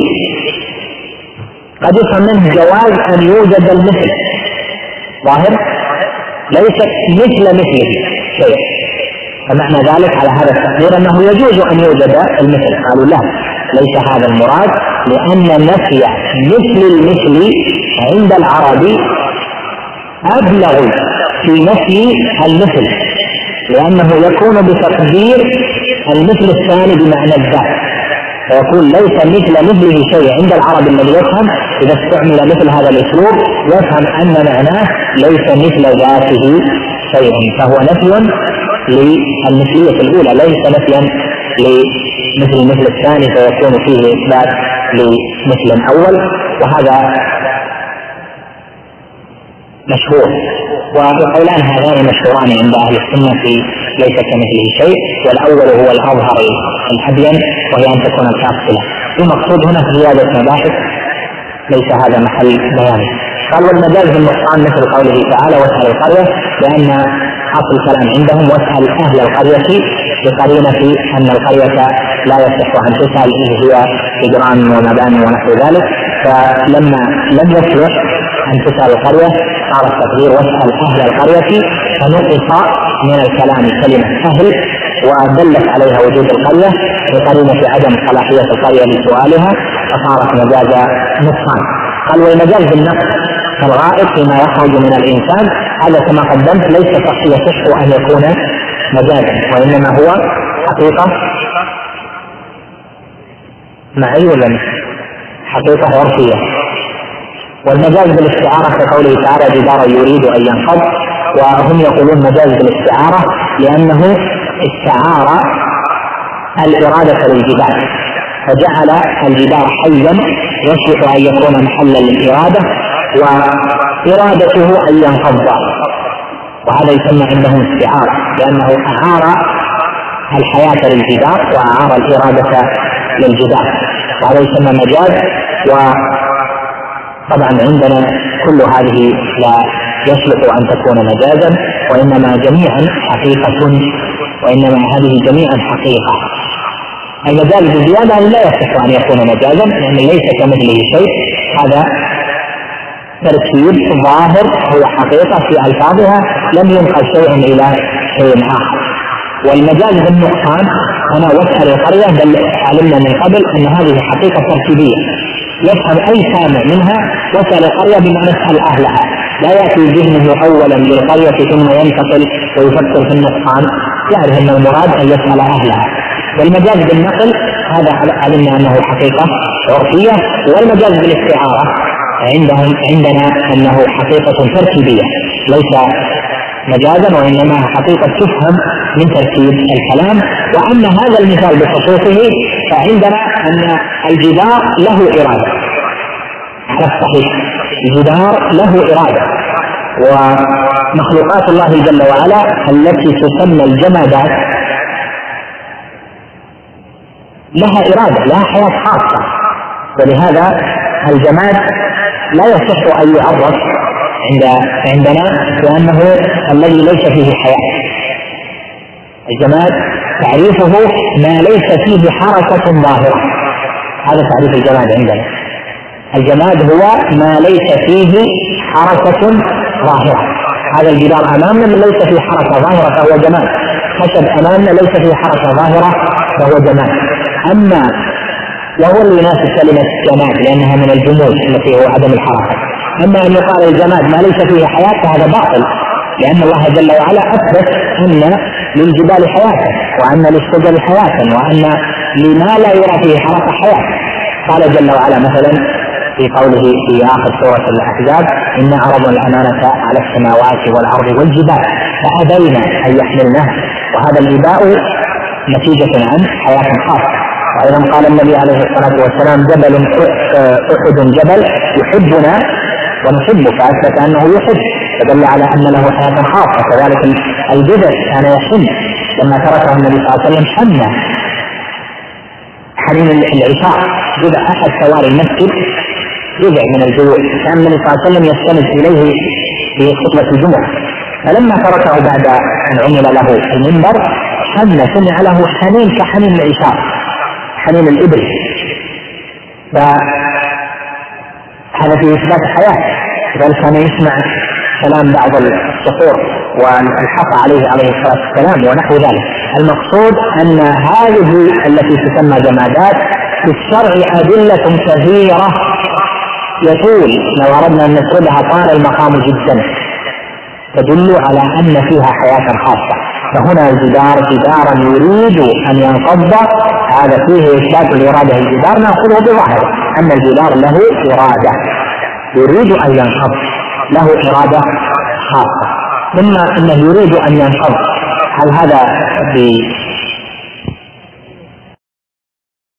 قد يفهم منه جواز أن يوجد المثل، ظاهر ليس مثل مثله شيء، فمعنى ذلك على هذا التقدير أنه يجوز أن يوجد المثل. قالوا لا، ليس هذا المراد، لأن نفي مثل المثل عند العرب أبلغ في نفي المثل، لأنه يكون بتقدير المثل الثاني بمعنى الذات، فيقول ليس مثل مثله شيء. عند العرب الذي يفهم إذا استعمل مثل هذا الأسلوب يفهم أن معناه ليس مثل ذاته شيء، فهو نفي للمثلية الأولى ليس نفيا لمثل المثل الثاني، فيكون فيه إثبات لمثل الأول، وهذا مشهور. وقولان هذان مشهوران عند أهل السنة في ليس كمثله شيء، والأول هو الأظهر الأبين وهي أن تكون الكاف صلة. المقصود هنا في زيادة مباحث ليس هذا محل بيانه. قال والمجاز بالنقصان مثل قوله تعالى واسأل القرية، لأن أصل الكلام عندهم واسأل أهل القرية بقرينة في أن القرية لا يصح أن تسأل إذ هي إجرام ومباني ونحو ذلك، فلما لم يصلح أن تسأل القرية صار التقدير واسأل أهل القرية، فنقص من الكلام كلمة أهل ودلت عليها وجود القرية بقرينة عدم صلاحية القرية لسؤالها، فصارت مجاز نقصان. قال والمجاز بالنقص كالغائب فيما يخرج من الإنسان، هذا كما قدمت ليس يصح أن يكون مجازا، وإنما هو حقيقة معي ولا مش حقيقة عرفية. والمجاز بالاستعارة كقوله تعالى جدارا يريد أن ينقض، وهم يقولون مجاز بالاستعارة لأنه استعار الإرادة للجدار، فجعل الجدار حيا يصلح أن يكون محلا للإرادة وإرادته أن ينقض، وهذا يسمى عندهم استعارة لأنه أعار الحياة للجدار وأعار الإرادة للجدار، وهذا يسمى مجاز. وطبعا عندنا كل هذه لا يصلح أن تكون مجازا، وإنما جميعا حقيقة، وإنما هذه جميعا حقيقة. المجاز بالزيادة لا يصح أن يكون مجازا لأن ليس كمثله شيء، هذا تركيب ظاهر هو حقيقة في ألفاظها لم ينقل شيء إلى شيء آخر. والمجاز بالنقصان أنا واسأل القرية بل علمنا من قبل أن هذه حقيقة تركيبية يفهم أي سامع منها واسأل القرية بمعنى اسأل أهلها، لا يأتي ذهنه أولا للقرية ثم ينتقل ويفكر في النقصان، يعرف أن المراد أن يسأل أهلها. والمجاز بالنقل هذا علمنا أنه حقيقة عرفية، والمجاز بالاستعارة عندهم عندنا أنه حقيقة تركيبية ليس مجازا، وإنما حقيقة تفهم من تركيب الكلام. وأما هذا المثال بخصوصه فعندنا أن الجدار له إرادة على الصحيح، الجدار له إرادة، ومخلوقات الله جل وعلا التي تسمى الجمادات لها إرادة، لها حياة خاصة، ولهذا الجماد لا يصح أن يعرف عند عندنا لأنه الذي ليس فيه حياة. الجماد تعريفه ما ليس فيه حركة ظاهرة، هذا تعريف الجماد عندنا. الجماد هو ما ليس فيه حركة ظاهرة. هذا الجدار أمامنا من ليس فيه حركة ظاهرة فهو جماد، خشب أمامنا ليس فيه حركة ظاهرة فهو جماد. أما وهو اللي يناسب كلمة جماد لأنها من الجمود التي هو عدم الحركة. أما أن يقال الجماد ما ليس فيه حياة فهذا باطل، لأن الله جل وعلا أثبت أن للجبال حياة وأن للشجر حياة وأن لما لا يرى فيه حركة حياة. قال جل وعلا مثلا في قوله في آخر سورة الأحزاب: إنا عرضنا الأمانة على السماوات والأرض والجبال فأبين أن يحملنها، وهذا الإباء نتيجة عن حياة خاصة. وأيضا قال النبي عليه الصلاة والسلام: جبل أحد جبل يحبنا ونحبه، فأثبت أنه يحب فدل على أن له حياة خاصة. كذلك الجبل كان يحن لما تركه النبي صلى الله عليه وسلم حن حنين العشاء. جزء أحد ثوار المسجد جزء من الجوع كان النبي صلى الله عليه وسلم يستند إليه في خطبة الجمعة، فلما تركه بعد أن عمل له المنبر حن سمع له حنين كحنين العشاء، حنين الإبل، فهذا في إثبات الحياة. بل كان يسمع كلام بعض الصخور والحق عليه عليه الصلاة والسلام ونحو ذلك. المقصود أن هذه التي تسمى جمادات في الشرع أدلة كثيرة يطول لو أردنا أن نسردها طال المقام جدا، تدل على أن فيها حياة خاصة. فهنا الجدار جدارا يريد أن ينقض، هذا فيه إثبات الإرادة. الجدار نأخذه بظاهر أن الجدار له إرادة، يريد أن ينقض، له إرادة خاصة. ثم أنه يريد أن ينقض، هل هذا